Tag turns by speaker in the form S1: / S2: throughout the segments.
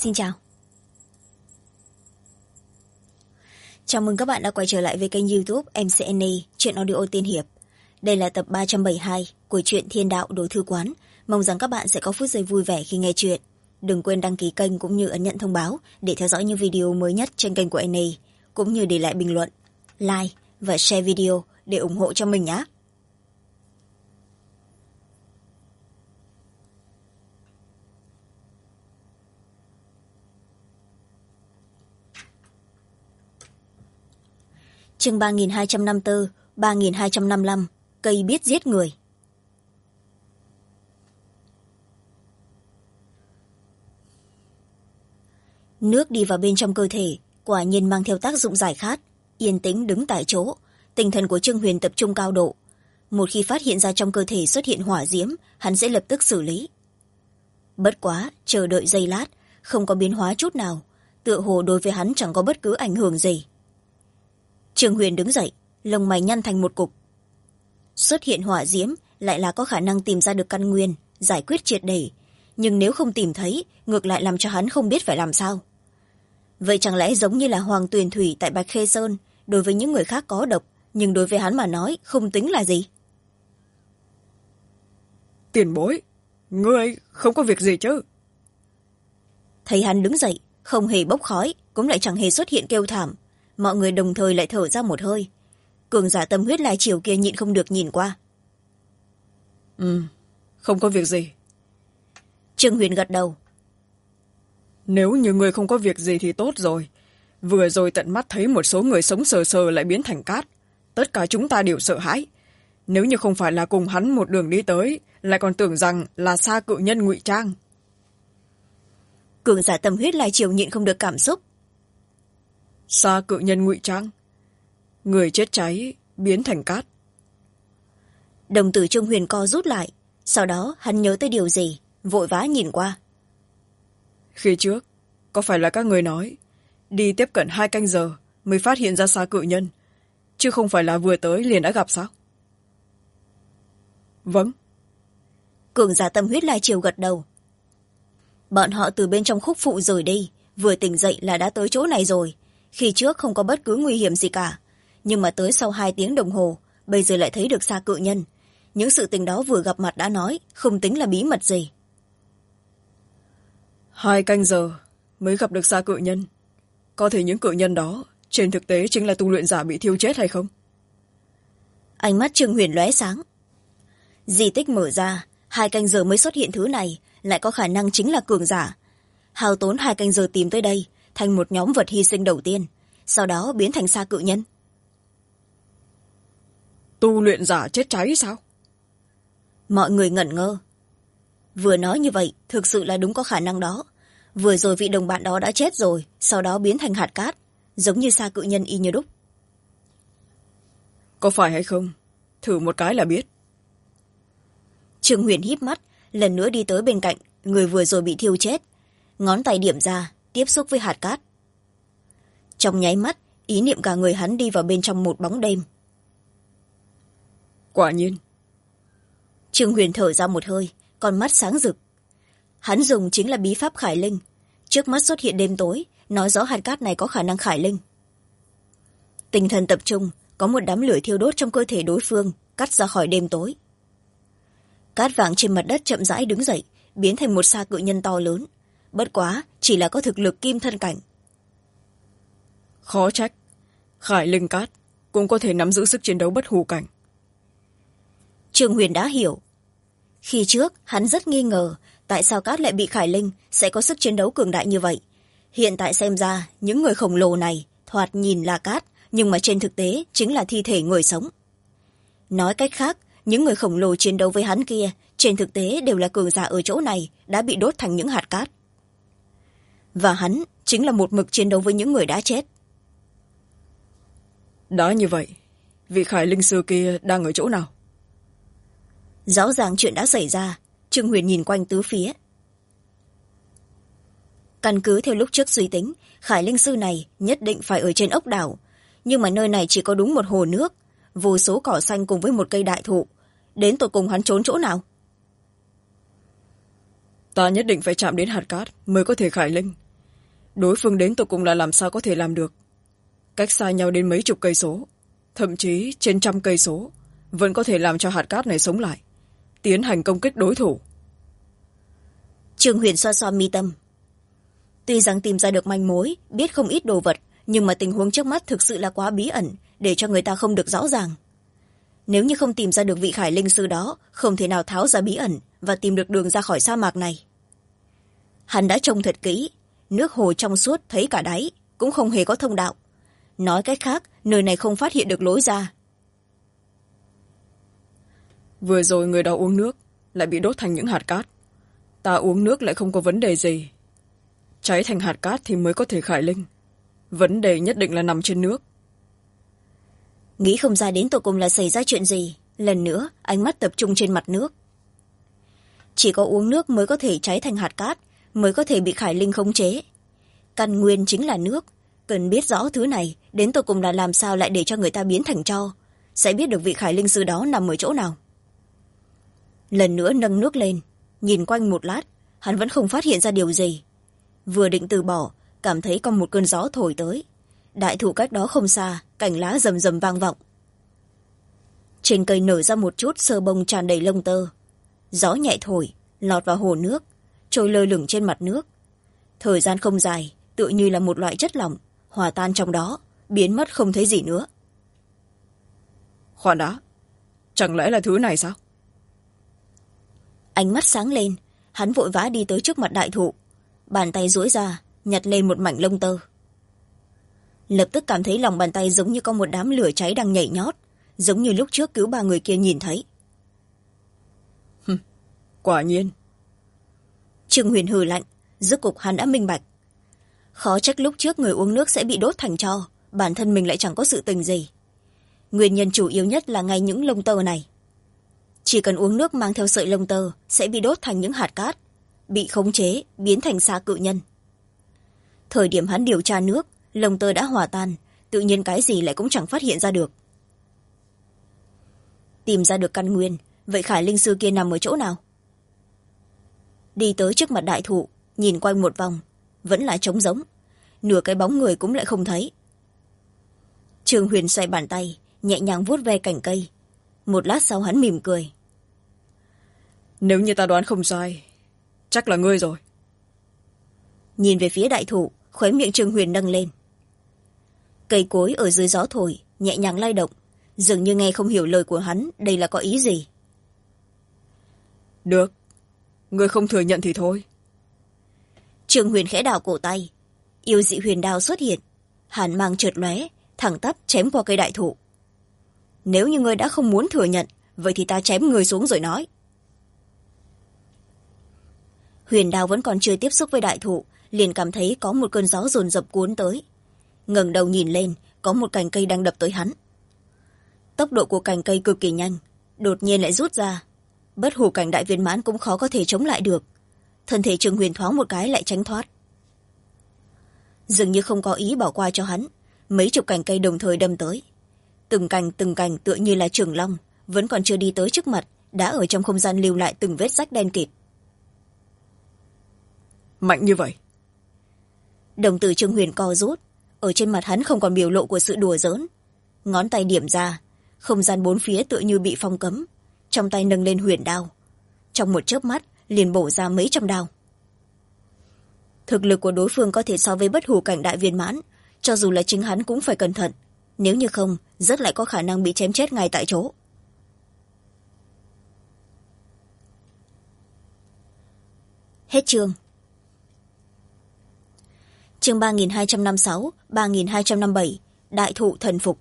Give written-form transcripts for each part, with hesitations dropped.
S1: Xin chào. Chào mừng các bạn đã quay trở lại với kênh YouTube MCNA Chuyện Audio Tiên Hiệp. Đây là tập 372 của truyện Thiên Đạo Đồ Thư Quán. Mong rằng các bạn sẽ có phút giây vui vẻ khi nghe chuyện. Đừng quên đăng ký kênh cũng như ấn nhận thông báo để theo dõi những video mới nhất trên kênh của NA, cũng như để lại bình luận, like và share video để ủng hộ cho mình nhé. Chương 3254, 3255, cây biết giết người. Nước đi vào bên trong cơ thể, quả nhiên mang theo tác dụng giải khát. Yên tĩnh đứng tại chỗ, tinh thần của Trương Huyền tập trung cao độ. Một khi phát hiện ra trong cơ thể xuất hiện hỏa diễm, hắn sẽ lập tức xử lý. Bất quá, chờ đợi giây lát, không có biến hóa chút nào, tựa hồ đối với hắn chẳng có bất cứ ảnh hưởng gì. Trương Huyền đứng dậy, lông mày nhăn thành một cục. Xuất hiện hỏa diễm lại là có khả năng tìm ra được căn nguyên, giải quyết triệt để, nhưng nếu không tìm thấy, ngược lại làm cho hắn không biết phải làm sao. Vậy chẳng lẽ giống như là Hoàng Tuyền Thủy tại Bạch Khê Sơn, đối với những người khác có độc, nhưng đối với hắn mà nói không tính là gì?
S2: Tiền bối, ngươi không có việc gì chứ?
S1: Thấy hắn đứng dậy, không hề bốc khói, cũng lại chẳng hề xuất hiện kêu thảm. Mọi người đồng thời lại thở ra một hơi. Cường giả tâm huyết lai triều kia nhịn không được nhìn qua.
S2: Không có việc gì.
S1: Trương Huyền gật đầu.
S2: Nếu như người không có việc gì thì tốt rồi. Vừa rồi tận mắt thấy một số người sống sờ sờ lại biến thành cát. Tất cả chúng ta đều sợ hãi. Nếu như không phải là cùng hắn một đường đi tới, lại còn tưởng rằng là Sa Cự Nhân ngụy trang.
S1: Cường giả tâm huyết lai triều nhịn không được cảm xúc.
S2: Sa Cự Nhân ngụy trang, người chết cháy biến thành cát.
S1: Đồng tử Trương Huyền co rút lại, sau đó hắn nhớ tới điều gì, vội vã nhìn qua.
S2: Khi trước có phải là các người nói đi tiếp cận 2 canh giờ mới phát hiện ra Sa Cự Nhân, chứ không phải là vừa tới liền đã gặp sao? Vâng.
S1: Cường giả tâm huyết lai triều gật đầu. Bọn họ từ bên trong khúc phụ rời đi, vừa tỉnh dậy là đã tới chỗ này rồi. Khi trước không có bất cứ nguy hiểm gì cả, nhưng mà tới sau 2 tiếng đồng hồ, bây giờ lại thấy được Sa Cự Nhân. Những sự tình đó vừa gặp mặt đã nói, không tính là bí mật gì.
S2: 2 canh giờ mới gặp được Sa Cự Nhân. Có thể những cự nhân đó trên thực tế chính là tu luyện giả bị thiêu chết hay không?
S1: Ánh mắt Trương Huyền lóe sáng. Di tích mở ra, 2 canh giờ mới xuất hiện thứ này, lại có khả năng chính là cường giả. Hao tốn 2 canh giờ tìm tới đây, thành một nhóm vật hy sinh đầu tiên, sau đó biến thành Sa Cự Nhân.
S2: Tu luyện giả chết cháy sao?
S1: Mọi người ngẩn ngơ. Vừa nói như vậy, thực sự là đúng có khả năng đó. Vừa rồi vị đồng bạn đó đã chết rồi, sau đó biến thành hạt cát, giống như Sa Cự Nhân y như đúc.
S2: Có phải hay không? Thử một cái là biết.
S1: Trương Huyền híp mắt, lần nữa đi tới bên cạnh người vừa rồi bị thiêu chết, ngón tay điểm ra, tiếp xúc với hạt cát. Trong nháy mắt, ý niệm cả người hắn đi vào bên trong một bóng đêm.
S2: Quả nhiên.
S1: Trương Huyền thở ra một hơi, con mắt sáng rực. Hắn dùng chính là bí pháp khải linh. Trước mắt xuất hiện đêm tối, nói rõ hạt cát này có khả năng khải linh. Tinh thần tập trung, có một đám lửa thiêu đốt trong cơ thể đối phương, cắt ra khỏi đêm tối. Cát vàng trên mặt đất chậm rãi đứng dậy, biến thành một Sa Cự Nhân to lớn. Bất quá, chỉ là có thực lực kim thân cảnh.
S2: Khó trách, khải linh cát cũng có thể nắm giữ sức chiến đấu bất hủ cảnh.
S1: Trương Huyền đã hiểu. Khi trước, hắn rất nghi ngờ tại sao cát lại bị khải linh sẽ có sức chiến đấu cường đại như vậy. Hiện tại xem ra, những người khổng lồ này thoạt nhìn là cát, nhưng mà trên thực tế chính là thi thể người sống. Nói cách khác, những người khổng lồ chiến đấu với hắn kia, trên thực tế đều là cường giả ở chỗ này đã bị đốt thành những hạt cát. Và hắn chính là một mực chiến đấu với những người đã chết.
S2: Đã như vậy, vị khải linh sư kia đang ở chỗ nào?
S1: Rõ ràng chuyện đã xảy ra, Trương Huyền nhìn quanh tứ phía. Căn cứ theo lúc trước suy tính, khải linh sư này nhất định phải ở trên ốc đảo, nhưng mà nơi này chỉ có đúng một hồ nước, vô số cỏ xanh cùng với một cây đại thụ. Đến tột cùng hắn trốn chỗ nào?
S2: Ta nhất định phải chạm đến hạt cát mới có thể khải linh. đối phương đến tột cùng là làm sao có thể làm được. Cách xa nhau đến mấy chục cây số, thậm chí trên 100 cây số, vẫn có thể làm cho hạt cát này sống lại, tiến hành công kích đối thủ.
S1: Trương Huyền xoa xoa mi tâm. Tuy rằng tìm ra được manh mối, biết không ít đồ vật, nhưng mà tình huống trước mắt thực sự là quá bí ẩn, để cho người ta không được rõ ràng. Nếu như không tìm ra được vị khải linh sư đó, không thể nào tháo ra bí ẩn và tìm được đường ra khỏi sa mạc này. Hắn đã trông thật kỹ, nước hồ trong suốt thấy cả đáy, cũng không hề có thông đạo. Nói cách khác, nơi này không phát hiện được lối ra.
S2: Vừa rồi người đó uống nước, lại bị đốt thành những hạt cát. Ta uống nước lại không có vấn đề gì. Cháy thành hạt cát thì mới có thể khải linh. Vấn đề nhất định là nằm trên nước.
S1: Nghĩ không ra đến tột cùng là xảy ra chuyện gì. Lần nữa, ánh mắt tập trung trên mặt nước. Chỉ có uống nước mới có thể cháy thành hạt cát, mới có thể bị khải linh khống chế. Căn nguyên chính là nước. Cần biết rõ thứ này, đến tột cùng là làm sao lại để cho người ta biến thành tro. Sẽ biết được vị khải linh sư đó nằm ở chỗ nào. Lần nữa nâng nước lên, nhìn quanh một lát, hắn vẫn không phát hiện ra điều gì. Vừa định từ bỏ, cảm thấy có một cơn gió thổi tới. Đại thụ cách đó không xa, cành lá rầm rầm vang vọng. Trên cây nở ra một chút sơ bông tràn đầy lông tơ. Gió nhẹ thổi, lọt vào hồ nước, trôi lơ lửng trên mặt nước. Thời gian không dài, tựa như là một loại chất lỏng, hòa tan trong đó, biến mất không thấy gì nữa.
S2: Khoan đã, chẳng lẽ là thứ này sao?
S1: Ánh mắt sáng lên, hắn vội vã đi tới trước mặt đại thụ. Bàn tay duỗi ra, nhặt lên một mảnh lông tơ. Lập tức cảm thấy lòng bàn tay giống như có một đám lửa cháy đang nhảy nhót, giống như lúc trước cứu 3 người kia nhìn thấy.
S2: Quả nhiên.
S1: Trương Huyền hừ lạnh, rốt cục hắn đã minh bạch. Khó trách lúc trước người uống nước sẽ bị đốt thành tro, bản thân mình lại chẳng có sự tình gì. Nguyên nhân chủ yếu nhất là ngay những lông tơ này. Chỉ cần uống nước mang theo sợi lông tơ sẽ bị đốt thành những hạt cát, bị khống chế, biến thành sa cự nhân. Thời điểm hắn điều tra nước, lông tơ đã hòa tan, tự nhiên cái gì lại cũng chẳng phát hiện ra được. Tìm ra được căn nguyên, vậy khải linh sư kia nằm ở chỗ nào? Đi tới trước mặt đại thụ, nhìn quanh một vòng, vẫn là trống rỗng, nửa cái bóng người cũng lại không thấy. Trương Huyền xoay bàn tay, nhẹ nhàng vuốt ve cành cây. Một lát sau hắn mỉm cười.
S2: Nếu như ta đoán không sai, chắc là ngươi rồi.
S1: Nhìn về phía đại thụ, khóe miệng Trương Huyền nâng lên. Cây cối ở dưới gió thổi, nhẹ nhàng lay động, dường như nghe không hiểu lời của hắn, đây là có ý gì.
S2: Được, ngươi không thừa nhận thì thôi.
S1: Trương Huyền khẽ đảo cổ tay, yêu dị huyền đao xuất hiện, hàn mang chợt lóe, thẳng tắp chém qua cây đại thụ. Nếu như ngươi đã không muốn thừa nhận, vậy thì ta chém ngươi xuống rồi nói. Huyền đao vẫn còn chưa tiếp xúc với đại thụ, liền cảm thấy có một cơn gió dồn dập cuốn tới. Ngẩng đầu nhìn lên, có một cành cây đang đập tới hắn. Tốc độ của cành cây cực kỳ nhanh, đột nhiên lại rút ra. Bất hủ cảnh đại viên mãn cũng khó có thể chống lại được. Thân thể Trương Huyền thoáng một cái lại tránh thoát. Dường như không có ý bỏ qua cho hắn, mấy chục cành cây đồng thời đâm tới. Từng cành tựa như là trường long, vẫn còn chưa đi tới trước mặt, đã ở trong không gian lưu lại từng vết rách đen kịt.
S2: Mạnh như vậy.
S1: Đồng tử Trương Huyền co rút, ở trên mặt hắn không còn biểu lộ của sự đùa giỡn. Ngón tay điểm ra, không gian bốn phía tựa như bị phong cấm, trong tay nâng lên huyền đao. Trong một chớp mắt, liền bổ ra mấy trăm đao. Thực lực của đối phương có thể so với bất hủ cảnh đại viên mãn, cho dù là chính hắn cũng phải cẩn thận. Nếu như không, rất lại có khả năng bị chém chết ngay tại chỗ. Hết chương. Chương 3256, 3257, Đại thụ thần phục.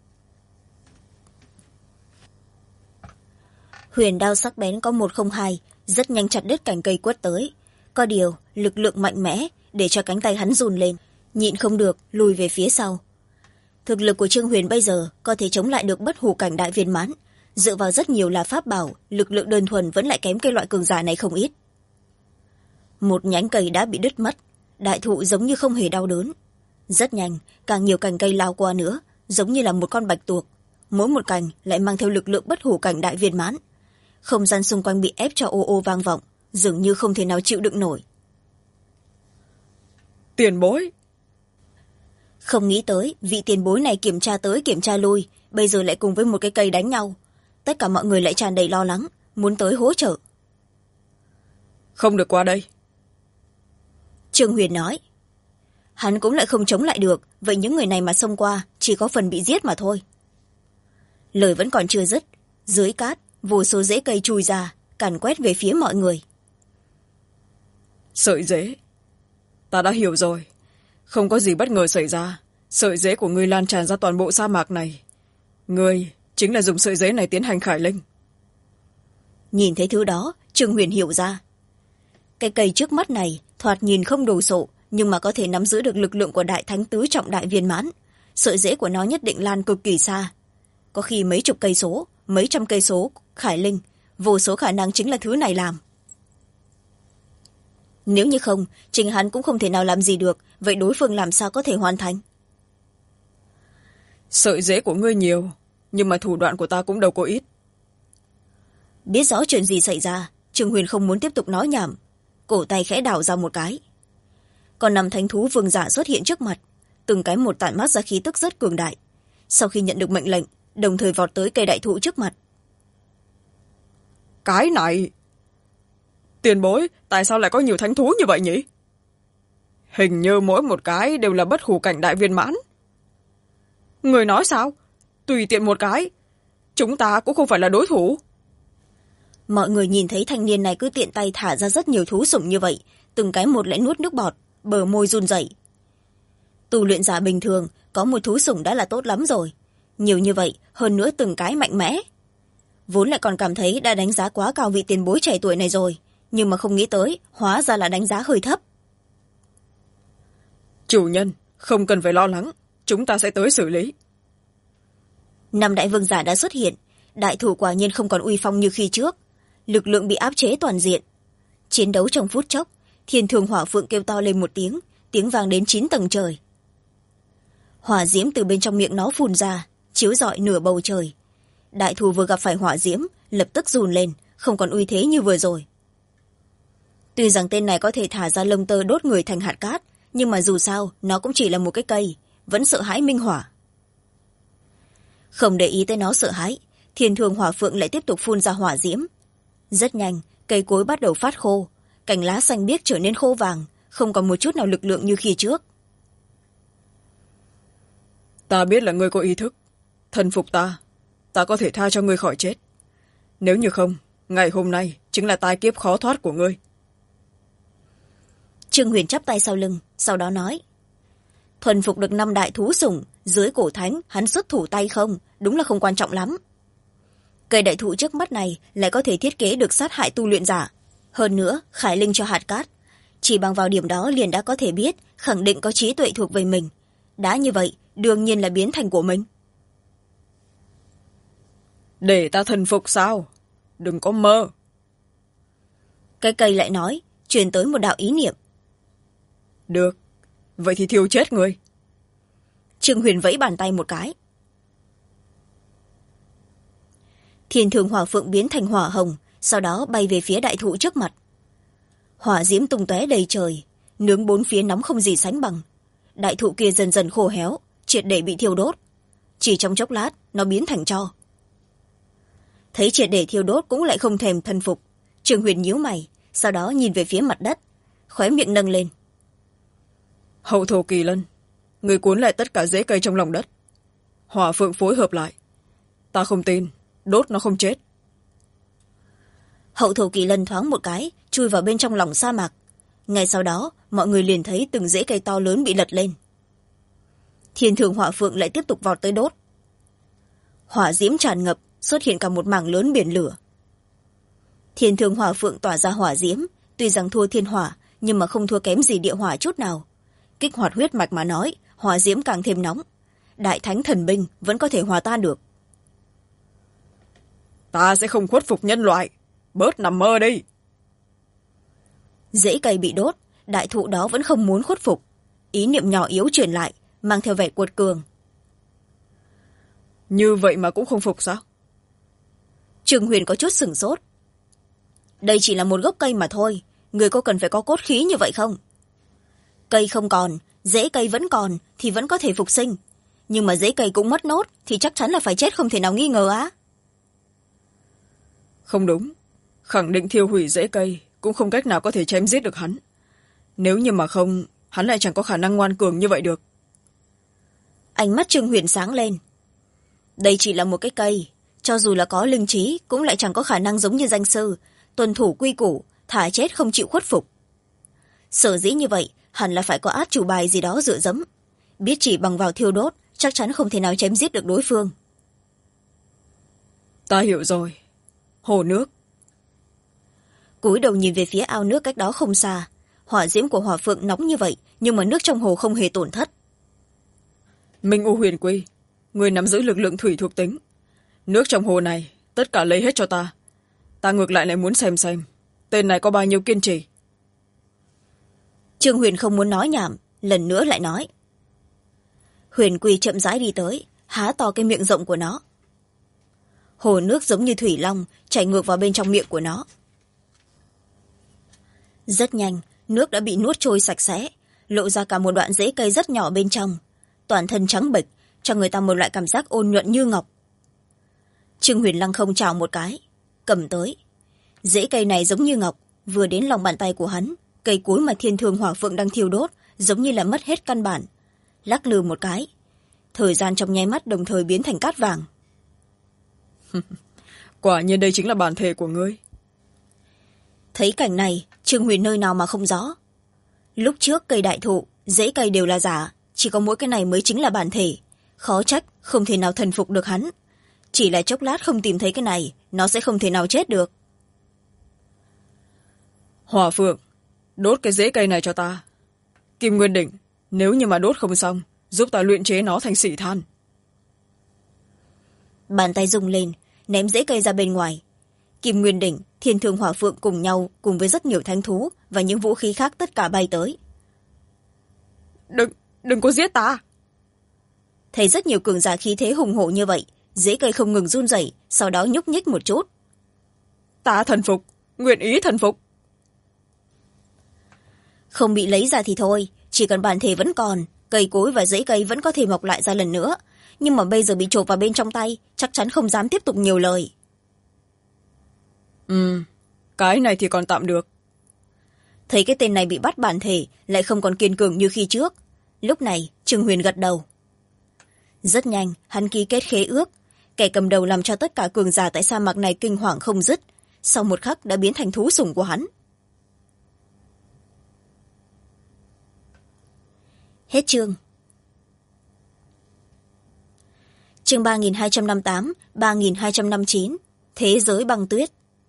S1: Huyền đao sắc bén có 102, rất nhanh chặt đứt cành cây quất tới. Có điều, lực lượng mạnh mẽ để cho cánh tay hắn run lên, nhịn không được lùi về phía sau. Thực lực của Trương Huyền bây giờ có thể chống lại được bất hủ cảnh đại viên mãn, dựa vào rất nhiều là pháp bảo, lực lượng đơn thuần vẫn lại kém cây loại cường giả này không ít. Một nhánh cây đã bị đứt mất, đại thụ giống như không hề đau đớn. Rất nhanh, càng nhiều cành cây lao qua nữa, giống như là một con bạch tuộc. Mỗi một cành lại mang theo lực lượng bất hủ cảnh đại viên mãn. Không gian xung quanh bị ép cho ô ô vang vọng, dường như không thể nào chịu đựng nổi.
S2: Tiền bối.
S1: Không nghĩ tới vị tiền bối này kiểm tra tới kiểm tra lui, bây giờ lại cùng với một cái cây đánh nhau. Tất cả mọi người lại tràn đầy lo lắng, muốn tới hỗ trợ.
S2: Không được qua đây.
S1: Trương Huyền nói. Hắn cũng lại không chống lại được, vậy những người này mà xông qua chỉ có phần bị giết mà thôi. Lời vẫn còn chưa dứt, dưới cát vô số rễ cây chui ra, càn quét về phía mọi người.
S2: Sợi rễ. Ta đã hiểu rồi. Không có gì bất ngờ xảy ra. Sợi rễ của ngươi lan tràn ra toàn bộ sa mạc này. Ngươi chính là dùng sợi rễ này tiến hành khải linh.
S1: Nhìn thấy thứ đó, Trương Huyền hiểu ra. Cái cây trước mắt này thoạt nhìn không đồ sộ, nhưng mà có thể nắm giữ được lực lượng của đại thánh tứ trọng đại viên mãn. Sợi rễ của nó nhất định lan cực kỳ xa. Có khi mấy chục cây số, mấy trăm cây số khải linh, vô số khả năng chính là thứ này làm. Nếu như không, chính hắn cũng không thể nào làm gì được, vậy đối phương làm sao có thể hoàn thành?
S2: Sợi rễ của ngươi nhiều, nhưng mà thủ đoạn của ta cũng đâu có ít.
S1: Biết rõ chuyện gì xảy ra, Trương Huyền không muốn tiếp tục nói nhảm, cổ tay khẽ đảo ra một cái. Còn năm thánh thú vương giả xuất hiện trước mặt, từng cái một tản mát ra khí tức rất cường đại. Sau khi nhận được mệnh lệnh, đồng thời vọt tới cây đại thụ trước mặt.
S2: Cái này... Tiền bối, tại sao lại có nhiều thánh thú như vậy nhỉ? Hình như mỗi một cái đều là bất hủ cảnh đại viên mãn. Người nói sao? Tùy tiện một cái. Chúng ta cũng không phải là đối thủ.
S1: Mọi người nhìn thấy thanh niên này cứ tiện tay thả ra rất nhiều thú sủng như vậy, từng cái một lại nuốt nước bọt, bờ môi run rẩy. Tu luyện giả bình thường có một thú sủng đã là tốt lắm rồi. Nhiều như vậy, hơn nữa từng cái mạnh mẽ. Vốn lại còn cảm thấy đã đánh giá quá cao vị tiền bối trẻ tuổi này rồi, nhưng mà không nghĩ tới, hóa ra là đánh giá hơi thấp.
S2: Chủ nhân, không cần phải lo lắng, chúng ta sẽ tới xử lý.
S1: Năm đại vương giả đã xuất hiện, đại thủ quả nhiên không còn uy phong như khi trước. Lực lượng bị áp chế toàn diện. Chiến đấu trong phút chốc, Thiên Thường Hỏa Phượng kêu to lên một tiếng, tiếng vang đến 9 tầng trời. Hỏa diễm từ bên trong miệng nó phun ra, chiếu rọi nửa bầu trời. Đại thù vừa gặp phải hỏa diễm, lập tức run lên, không còn uy thế như vừa rồi. Tuy rằng tên này có thể thả ra lông tơ đốt người thành hạt cát, nhưng mà dù sao, nó cũng chỉ là một cái cây, vẫn sợ hãi minh hỏa. Không để ý tới nó sợ hãi, Thiên Thường Hỏa Phượng lại tiếp tục phun ra hỏa diễm. Rất nhanh, cây cối bắt đầu phát khô, cành lá xanh biếc trở nên khô vàng, không còn một chút nào lực lượng như khi trước.
S2: Ta biết là ngươi có ý thức. Thần phục ta có thể tha cho ngươi khỏi chết. Nếu như không, ngày hôm nay chính là tai kiếp khó thoát của ngươi.
S1: Trương Huyền chắp tay sau lưng, sau đó nói. Thuần phục được 5 đại thú sủng, dưới cổ thánh, hắn xuất thủ tay không, đúng là không quan trọng lắm. Cây đại thụ trước mắt này lại có thể thiết kế được sát hại tu luyện giả. Hơn nữa, khải linh cho hạt cát. Chỉ bằng vào điểm đó liền đã có thể biết, khẳng định có trí tuệ thuộc về mình. Đã như vậy, đương nhiên là biến thành của mình.
S2: Để ta thần phục sao? Đừng có mơ.
S1: Cái cây lại nói, truyền tới một đạo ý niệm.
S2: Được, vậy thì thiêu chết người.
S1: Trương Huyền vẫy bàn tay một cái. Thiên Thường Hỏa Phượng biến thành hỏa hồng, sau đó bay về phía đại thụ trước mặt. Hỏa diễm tung tóe đầy trời, nướng bốn phía nóng không gì sánh bằng. Đại thụ kia dần dần khô héo, triệt để bị thiêu đốt. Chỉ trong chốc lát, nó biến thành tro. Thấy triệt để thiêu đốt cũng lại không thèm thần phục. Trương Huyền nhíu mày, sau đó nhìn về phía mặt đất, khóe miệng nâng lên.
S2: Hậu thổ kỳ lân, người cuốn lại tất cả rễ cây trong lòng đất. Hỏa phượng phối hợp lại. Ta không tin, đốt nó không chết.
S1: Hậu thổ kỳ lân thoáng một cái, chui vào bên trong lòng sa mạc. Ngay sau đó, mọi người liền thấy từng rễ cây to lớn bị lật lên. Thiên Thường Hỏa Phượng lại tiếp tục vọt tới đốt. Hỏa diễm tràn ngập, xuất hiện cả một mảng lớn biển lửa. Thiên Thường Hỏa Phượng tỏa ra hỏa diễm, tuy rằng thua thiên hỏa, nhưng mà không thua kém gì địa hỏa chút nào. Kích hoạt huyết mạch mà nói, hỏa diễm càng thêm nóng. Đại thánh thần binh vẫn có thể hòa tan được.
S2: Ta sẽ không khuất phục nhân loại. Bớt nằm mơ đi.
S1: Rễ cây bị đốt, đại thụ đó vẫn không muốn khuất phục. Ý niệm nhỏ yếu truyền lại, mang theo vẻ cuột cường.
S2: Như vậy mà cũng không phục sao?
S1: Trương Huyền có chút sửng sốt. Đây chỉ là một gốc cây mà thôi, người có cần phải có cốt khí như vậy không? Cây không còn, rễ cây vẫn còn thì vẫn có thể phục sinh, nhưng mà rễ cây cũng mất nốt thì chắc chắn là phải chết không thể nào nghi ngờ á.
S2: Không đúng, khẳng định thiêu hủy rễ cây cũng không cách nào có thể chém giết được hắn. Nếu như mà không, hắn lại chẳng có khả năng ngoan cường như vậy được.
S1: Ánh mắt Trương Huyền sáng lên. Đây chỉ là một cái cây, cho dù là có linh trí cũng lại chẳng có khả năng giống như danh sư, tuân thủ quy củ, thả chết không chịu khuất phục. Sở dĩ như vậy, hẳn là phải có át chủ bài gì đó dựa dẫm. Biết chỉ bằng vào thiêu đốt, chắc chắn không thể nào chém giết được đối phương.
S2: Ta hiểu rồi. Hồ nước.
S1: Cúi đầu nhìn về phía ao nước cách đó không xa. Hỏa diễm của hỏa phượng nóng như vậy, nhưng mà nước trong hồ không hề tổn thất.
S2: Minh U Huyền Quy, người nắm giữ lực lượng thủy thuộc tính. Nước trong hồ này, tất cả lấy hết cho ta. Ta ngược lại muốn xem, tên này có bao nhiêu kiên trì.
S1: Trương Huyền không muốn nói nhảm, lần nữa lại nói. Huyền Quy chậm rãi đi tới, há to cái miệng rộng của nó. Hồ nước giống như thủy long, chảy ngược vào bên trong miệng của nó. Rất nhanh, nước đã bị nuốt trôi sạch sẽ, lộ ra cả một đoạn rễ cây rất nhỏ bên trong. Toàn thân trắng bệch, cho người ta một loại cảm giác ôn nhuận như ngọc. Trương Huyền lăng không chào một cái, cầm tới. Rễ cây này giống như ngọc, vừa đến lòng bàn tay của hắn, cây cối mà thiên thường hỏa phượng đang thiêu đốt, giống như là mất hết căn bản. Lắc lư một cái, thời gian trong nháy mắt đồng thời biến thành cát vàng.
S2: Quả nhiên đây chính là bản thể của ngươi.
S1: Thấy cảnh này, Trương Huyền nơi nào mà không rõ. Lúc trước cây đại thụ, rễ cây đều là giả, chỉ có mỗi cái này mới chính là bản thể. Khó trách, không thể nào thần phục được hắn. Chỉ là chốc lát không tìm thấy cái này, nó sẽ không thể nào chết được.
S2: Hỏa phượng, đốt cái rễ cây này cho ta. Kim Nguyên Đỉnh, nếu như mà đốt không xong, giúp ta luyện chế nó thành xỉ than.
S1: Bàn tay rung lên, ném rễ cây ra bên ngoài. Kim Nguyên Đỉnh, Thiên Thương Hỏa Phượng cùng nhau, cùng với rất nhiều thánh thú và những vũ khí khác tất cả bay tới.
S2: Đừng có giết ta.
S1: Thấy rất nhiều cường giả khí thế hùng hổ như vậy, rễ cây không ngừng run rẩy, sau đó nhúc nhích một chút.
S2: Ta thần phục, nguyện ý thần phục.
S1: Không bị lấy ra thì thôi, chỉ cần bản thể vẫn còn, cây cối và rễ cây vẫn có thể mọc lại ra lần nữa. Nhưng mà bây giờ bị chộp vào bên trong tay, chắc chắn không dám tiếp tục nhiều lời.
S2: Cái này thì còn tạm được.
S1: Thấy cái tên này bị bắt bản thể, lại không còn kiên cường như khi trước. Lúc này, Trương Huyền gật đầu. Rất nhanh, hắn ký kết khế ước. Kẻ cầm đầu làm cho tất cả cường giả tại sa mạc này kinh hoàng không dứt. Sau một khắc đã biến thành thú sủng của hắn. Hết chương. Chương 3258, 3259. Thế giới băng tuyết.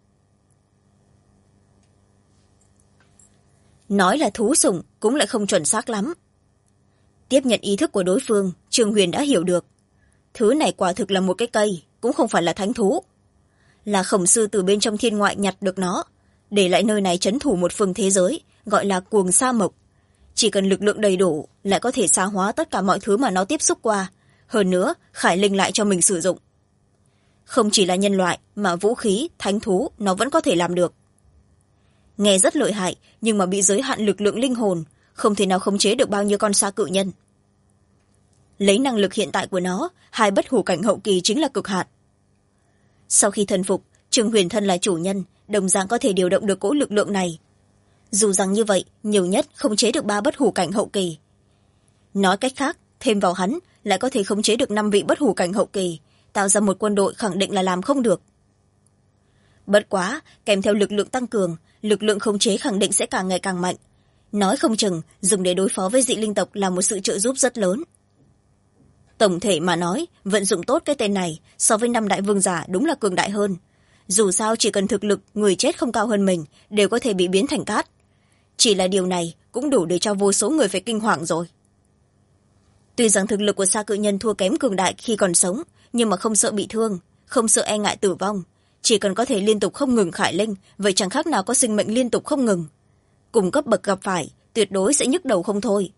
S1: Nói là thú sủng cũng lại không chuẩn xác lắm. Tiếp nhận ý thức của đối phương, Trương Huyền đã hiểu được. Thứ này quả thực là một cái cây, cũng không phải là thánh thú. Là khổng sư từ bên trong thiên ngoại nhặt được nó, để lại nơi này trấn thủ một phương thế giới, gọi là cuồng sa mộc. Chỉ cần lực lượng đầy đủ, lại có thể sa hóa tất cả mọi thứ mà nó tiếp xúc qua. Hơn nữa, khải linh lại cho mình sử dụng. Không chỉ là nhân loại, mà vũ khí, thánh thú, nó vẫn có thể làm được. Nghe rất lợi hại, nhưng mà bị giới hạn lực lượng linh hồn, không thể nào khống chế được bao nhiêu con sa cự nhân. Lấy năng lực hiện tại của nó, hai bất hủ cảnh hậu kỳ chính là cực hạn. Sau khi thần phục, Trương Huyền thân là chủ nhân, đồng dạng có thể điều động được cỗ lực lượng này. Dù rằng như vậy, nhiều nhất khống chế được 3 bất hủ cảnh hậu kỳ. Nói cách khác, thêm vào hắn, lại có thể khống chế được 5 vị bất hủ cảnh hậu kỳ, tạo ra một quân đội khẳng định là làm không được. Bất quá, kèm theo lực lượng tăng cường, lực lượng khống chế khẳng định sẽ càng ngày càng mạnh. Nói không chừng, dùng để đối phó với dị linh tộc là một sự trợ giúp rất lớn. Tổng thể mà nói, vận dụng tốt cái tên này so với 5 đại vương giả đúng là cường đại hơn. Dù sao chỉ cần thực lực người chết không cao hơn mình đều có thể bị biến thành cát. Chỉ là điều này cũng đủ để cho vô số người phải kinh hoàng rồi. Tuy rằng thực lực của sa cự nhân thua kém cường đại khi còn sống, nhưng mà không sợ bị thương, không sợ e ngại tử vong. Chỉ cần có thể liên tục không ngừng khải linh, vậy chẳng khác nào có sinh mệnh liên tục không ngừng. Cùng cấp bậc gặp phải, tuyệt đối sẽ nhức đầu không thôi.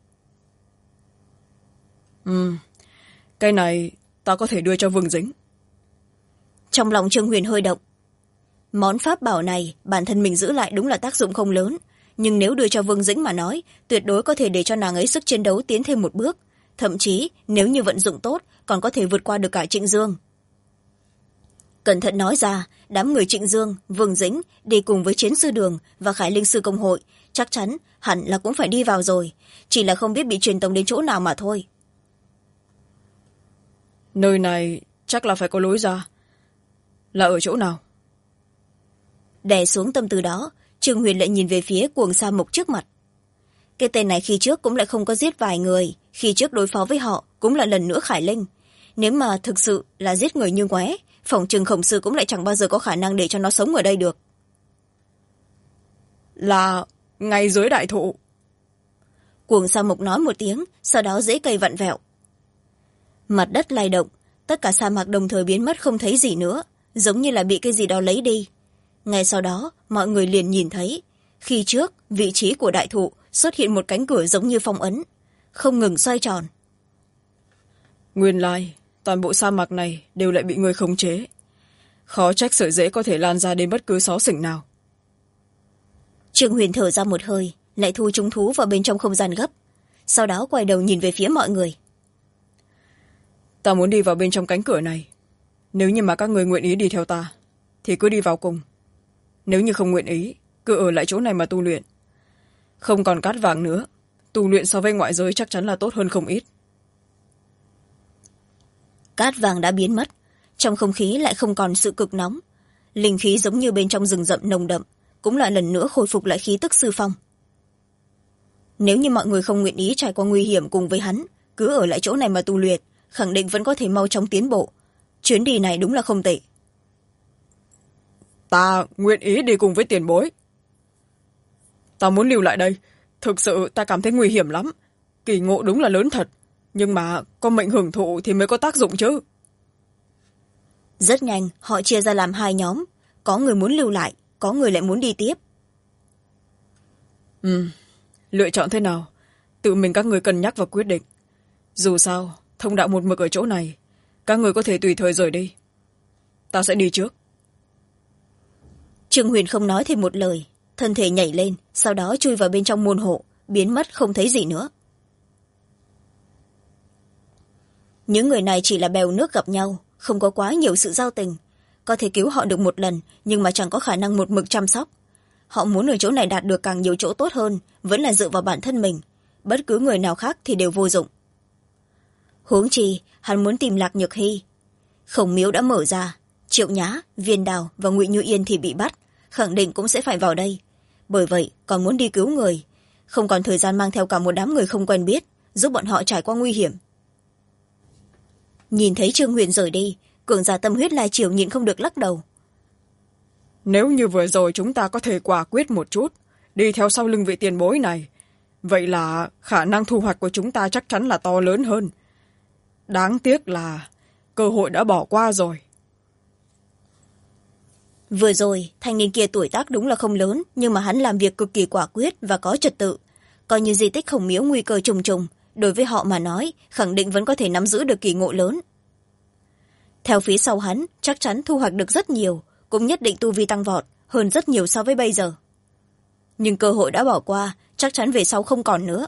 S2: Cái này ta có thể đưa cho Vương Dính.
S1: Trong lòng Trương Huyền hơi động. Món pháp bảo này bản thân mình giữ lại đúng là tác dụng không lớn, nhưng nếu đưa cho Vương Dĩnh mà nói, tuyệt đối có thể để cho nàng ấy sức chiến đấu tiến thêm một bước, thậm chí nếu như vận dụng tốt còn có thể vượt qua được cả Trịnh Dương. Cẩn thận nói ra, đám người Trịnh Dương, Vương Dĩnh đi cùng với Chiến sư Đường và Khải Linh sư công hội, chắc chắn hẳn là cũng phải đi vào rồi, chỉ là không biết bị truyền tống đến chỗ nào mà thôi.
S2: Nơi này chắc là phải có lối ra. Là ở chỗ nào?
S1: Đè xuống tâm tư đó, Trương Huyền lại nhìn về phía Cuồng Sa Mộc trước mặt. Cái tên này khi trước cũng lại không có giết vài người, khi trước đối phó với họ cũng là lần nữa Khải Linh. Nếu mà thực sự là giết người như ngoé, phỏng chừng Khổng sư cũng lại chẳng bao giờ có khả năng để cho nó sống ở đây được.
S2: Là ngay dưới đại thụ.
S1: Cuồng Sa Mộc nói một tiếng, sau đó rễ cây vặn vẹo. Mặt đất lay động, tất cả sa mạc đồng thời biến mất không thấy gì nữa, giống như là bị cái gì đó lấy đi. Ngay sau đó mọi người liền nhìn thấy, khi trước vị trí của đại thụ xuất hiện một cánh cửa giống như phong ấn, không ngừng xoay tròn.
S2: Nguyên lai toàn bộ sa mạc này đều lại bị người khống chế. Khó trách sợi rễ có thể lan ra đến bất cứ xó xỉnh nào.
S1: Trương Huyền thở ra một hơi, lại thu chúng thú vào bên trong không gian gấp, sau đó quay đầu nhìn về phía mọi người.
S2: Ta muốn đi vào bên trong cánh cửa này. Nếu như mà các người nguyện ý đi theo ta thì cứ đi vào cùng. Nếu như không nguyện ý, cứ ở lại chỗ này mà tu luyện. Không còn cát vàng nữa, tu luyện so với ngoại giới chắc chắn là tốt hơn không ít.
S1: Cát vàng đã biến mất, trong không khí lại không còn sự cực nóng, linh khí giống như bên trong rừng rậm nồng đậm cũng lại lần nữa khôi phục lại khí tức sư phong. Nếu như mọi người không nguyện ý trải qua nguy hiểm cùng với hắn, cứ ở lại chỗ này mà tu luyện, khẳng định vẫn có thể mau chóng tiến bộ. Chuyến đi này đúng là không tệ.
S2: Ta nguyện ý đi cùng với tiền bối. Ta muốn lưu lại đây. Thực sự ta cảm thấy nguy hiểm lắm. Kỳ ngộ đúng là lớn thật, nhưng mà có mệnh hưởng thụ thì mới có tác dụng chứ.
S1: Rất nhanh họ chia ra làm hai nhóm, có người muốn lưu lại, có người lại muốn đi tiếp.
S2: Lựa chọn thế nào tự mình các người cân nhắc và quyết định. Dù sao thông đạo một mực ở chỗ này, các người có thể tùy thời rời đi. Ta sẽ đi trước.
S1: Trương Huyền không nói thêm một lời, thân thể nhảy lên, sau đó chui vào bên trong môn hộ, biến mất không thấy gì nữa. Những người này chỉ là bèo nước gặp nhau, không có quá nhiều sự giao tình, có thể cứu họ được một lần nhưng mà chẳng có khả năng một mực chăm sóc. Họ muốn ở chỗ này đạt được càng nhiều chỗ tốt hơn, vẫn là dựa vào bản thân mình, bất cứ người nào khác thì đều vô dụng. Huống chi hắn muốn tìm Lạc Nhược Hy. Khổng miếu đã mở ra, Triệu Nhã, Viên Đào và Ngụy Như Yên thì bị bắt, khẳng định cũng sẽ phải vào đây. Bởi vậy còn muốn đi cứu người, không còn thời gian mang theo cả một đám người không quen biết, giúp bọn họ trải qua nguy hiểm. Nhìn thấy Trương Huyền rời đi, cường giả tâm huyết Lai Triều nhịn không được lắc đầu.
S2: Nếu như vừa rồi chúng ta có thể quả quyết một chút, đi theo sau lưng vị tiền bối này, vậy là khả năng thu hoạch của chúng ta chắc chắn là to lớn hơn. Đáng tiếc là cơ hội đã bỏ qua rồi.
S1: Vừa rồi thanh niên kia tuổi tác đúng là không lớn, nhưng mà hắn làm việc cực kỳ quả quyết và có trật tự. Coi như di tích Khổng Miếu nguy cơ trùng trùng, đối với họ mà nói khẳng định vẫn có thể nắm giữ được kỳ ngộ lớn. Theo phía sau hắn chắc chắn thu hoạch được rất nhiều, cũng nhất định tu vi tăng vọt hơn rất nhiều so với bây giờ. Nhưng cơ hội đã bỏ qua, chắc chắn về sau không còn nữa.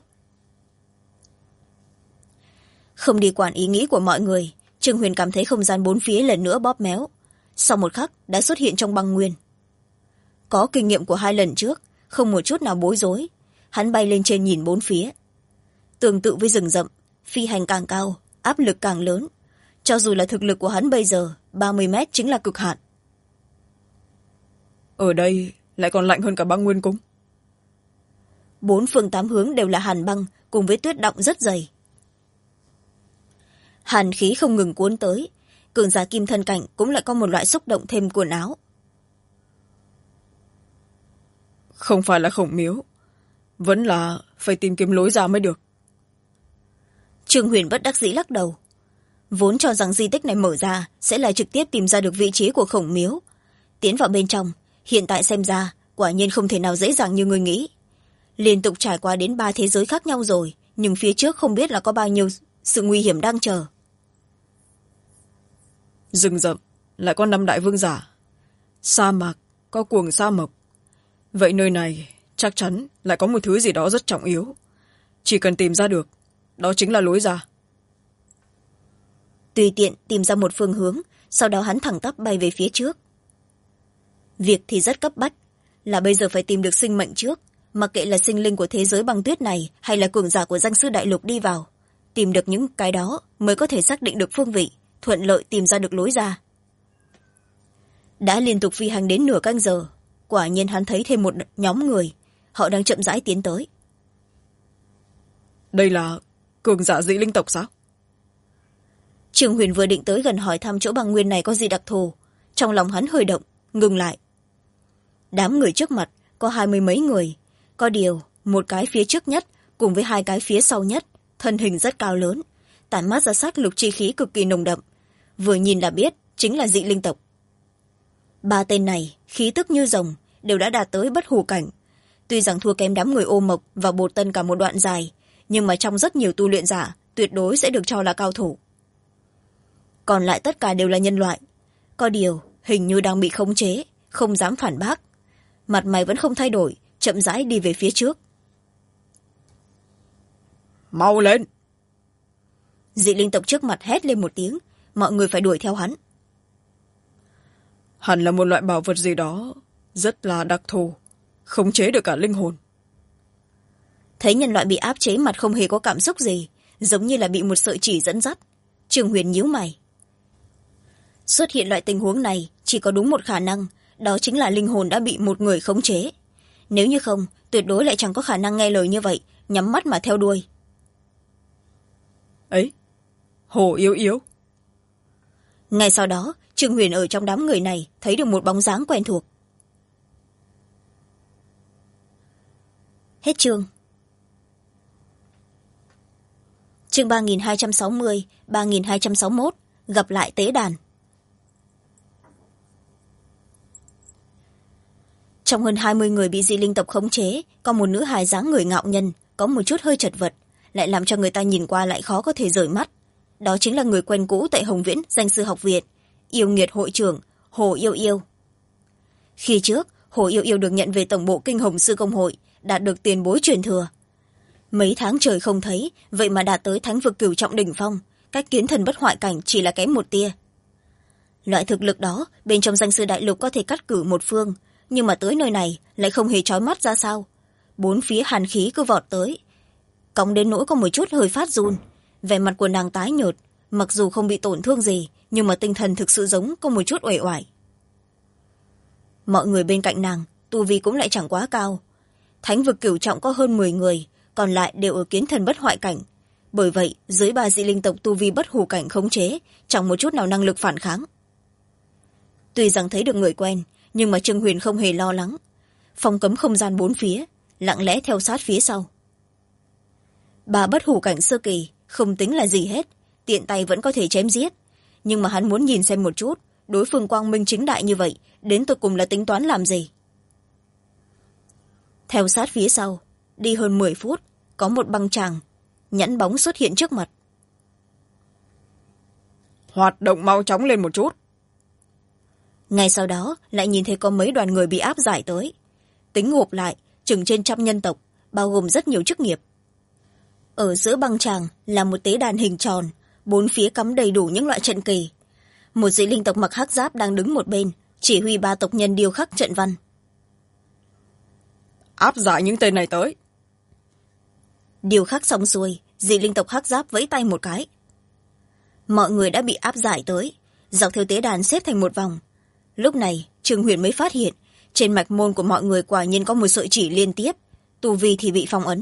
S1: Không đi quản ý nghĩ của mọi người, Trương Huyền cảm thấy không gian bốn phía lần nữa bóp méo, sau một khắc đã xuất hiện trong băng nguyên. Có kinh nghiệm của hai lần trước, không một chút nào bối rối, hắn bay lên trên nhìn bốn phía. Tương tự với rừng rậm, phi hành càng cao, áp lực càng lớn. Cho dù là thực lực của hắn bây giờ, 30 mét chính là cực hạn.
S2: Ở đây lại còn lạnh hơn cả băng nguyên cung.
S1: Bốn phương tám hướng đều là hàn băng, cùng với tuyết đọng rất dày. Hàn khí không ngừng cuốn tới, cường giả kim thân cảnh cũng lại có một loại xúc động thêm quần áo.
S2: Không phải là Khổng Miếu, vẫn là phải tìm kiếm lối ra mới được.
S1: Trương Huyền bất đắc dĩ lắc đầu. Vốn cho rằng di tích này mở ra sẽ là trực tiếp tìm ra được vị trí của Khổng Miếu. Tiến vào bên trong, hiện tại xem ra quả nhiên không thể nào dễ dàng như người nghĩ. Liên tục trải qua đến 3 thế giới khác nhau rồi, nhưng phía trước không biết là có bao nhiêu sự nguy hiểm đang chờ.
S2: Rừng rậm lại có 5 đại vương giả, sa mạc có Cuồng Sa Mộc. Vậy nơi này chắc chắn lại có một thứ gì đó rất trọng yếu. Chỉ cần tìm ra được, đó chính là lối ra.
S1: Tùy tiện tìm ra một phương hướng, sau đó hắn thẳng tắp bay về phía trước. Việc thì rất cấp bách, là bây giờ phải tìm được sinh mệnh trước, mặc kệ là sinh linh của thế giới băng tuyết này hay là cường giả của danh sư đại lục đi vào. Tìm được những cái đó mới có thể xác định được phương vị, thuận lợi tìm ra được lối ra. Đã liên tục phi hành đến nửa canh giờ, quả nhiên hắn thấy thêm một nhóm người, họ đang chậm rãi tiến tới.
S2: Đây là cường giả dị linh tộc sao?
S1: Trương Huyền vừa định tới gần hỏi thăm chỗ băng nguyên này có gì đặc thù, trong lòng hắn hơi động, ngừng lại. Đám người trước mặt có 20 mấy người, có điều một cái phía trước nhất cùng với hai cái phía sau nhất, thân hình rất cao lớn, tản mát ra sắc lục chi khí cực kỳ nồng đậm, vừa nhìn là biết chính là dị linh tộc. Ba tên này khí tức như rồng, đều đã đạt tới bất hủ cảnh. Tuy rằng thua kém đám người Ô Mộc và Bột Tân cả một đoạn dài, nhưng mà trong rất nhiều tu luyện giả tuyệt đối sẽ được cho là cao thủ. Còn lại tất cả đều là nhân loại, có điều hình như đang bị khống chế, không dám phản bác. Mặt mày vẫn không thay đổi, chậm rãi đi về phía trước.
S2: Mau lên!
S1: Dị linh tộc trước mặt hét lên một tiếng, mọi người phải đuổi theo hắn.
S2: Hẳn là một loại bảo vật gì đó rất là đặc thù, khống chế được cả linh hồn.
S1: Thấy nhân loại bị áp chế mặt không hề có cảm xúc gì, giống như là bị một sợi chỉ dẫn dắt. Trương Huyền nhíu mày. Xuất hiện loại tình huống này chỉ có đúng một khả năng, đó chính là linh hồn đã bị một người khống chế. Nếu như không, tuyệt đối lại chẳng có khả năng nghe lời như vậy, nhắm mắt mà theo đuôi.
S2: Ấy, Hồ Yếu Yếu.
S1: Ngay sau đó, Trương Huyền ở trong đám người này thấy được một bóng dáng quen thuộc. Hết chương. Chương 3260, 3261, gặp lại tế đàn. Trong hơn 20 người bị dị linh tộc khống chế, có một nữ hài dáng người ngạo nhân, có một chút hơi chật vật, lại làm cho người ta nhìn qua lại khó có thể rời mắt. Đó chính là người quen cũ tại Hồng Viễn Danh sư học viện, yêu nghiệt hội trưởng Hồ Yêu Yêu. Khi trước, Hồ Yêu Yêu được nhận về tổng bộ Kinh Hồng Sư Công hội, đạt được tiền bối truyền thừa. Mấy tháng trời không thấy, vậy mà đạt tới thánh vực cửu trọng đỉnh phong, cách kiến thần bất hoại cảnh chỉ là kém một tia. Loại thực lực đó, bên trong danh sư đại lục có thể cắt cử một phương, nhưng mà tới nơi này lại không hề chói mắt ra sao. Bốn phía hàn khí cứ vọt tới, cong đến nỗi có một chút hơi phát run. Vẻ mặt của nàng tái nhợt, mặc dù không bị tổn thương gì, nhưng mà tinh thần thực sự giống có một chút uể oải. Mọi người bên cạnh nàng, tu vi cũng lại chẳng quá cao. Thánh vực cửu trọng có hơn 10 người, còn lại đều ở kiến thần bất hoại cảnh. Bởi vậy, dưới ba dị linh tộc tu vi bất hủ cảnh khống chế, chẳng một chút nào năng lực phản kháng. Tuy rằng thấy được người quen, nhưng mà Trương Huyền không hề lo lắng. Phong cấm không gian bốn phía, lặng lẽ theo sát phía sau. Ba bất hủ cảnh sơ kỳ, không tính là gì hết, tiện tay vẫn có thể chém giết. Nhưng mà hắn muốn nhìn xem một chút, đối phương quang minh chính đại như vậy, đến tột cùng là tính toán làm gì. Theo sát phía sau, đi hơn 10 phút, có một băng tràng, nhẵn bóng xuất hiện trước mặt.
S2: Hoạt động mau chóng lên một chút.
S1: Ngay sau đó, lại nhìn thấy có mấy đoàn người bị áp giải tới. Tính gộp lại, chừng trên 100 nhân tộc, bao gồm rất nhiều chức nghiệp. Ở giữa băng tràng là một tế đàn hình tròn, bốn phía cắm đầy đủ những loại trận kỳ. Một dị linh tộc mặc hắc giáp đang đứng một bên, chỉ huy ba tộc nhân điêu khắc trận văn.
S2: Áp giải những tên này tới.
S1: Điêu khắc xong xuôi, dị linh tộc hắc giáp vẫy tay một cái. Mọi người đã bị áp giải tới, dọc theo tế đàn xếp thành một vòng. Lúc này, Trương Huyền mới phát hiện, trên mạch môn của mọi người quả nhiên có một sợi chỉ liên tiếp, tu vi thì bị phong ấn.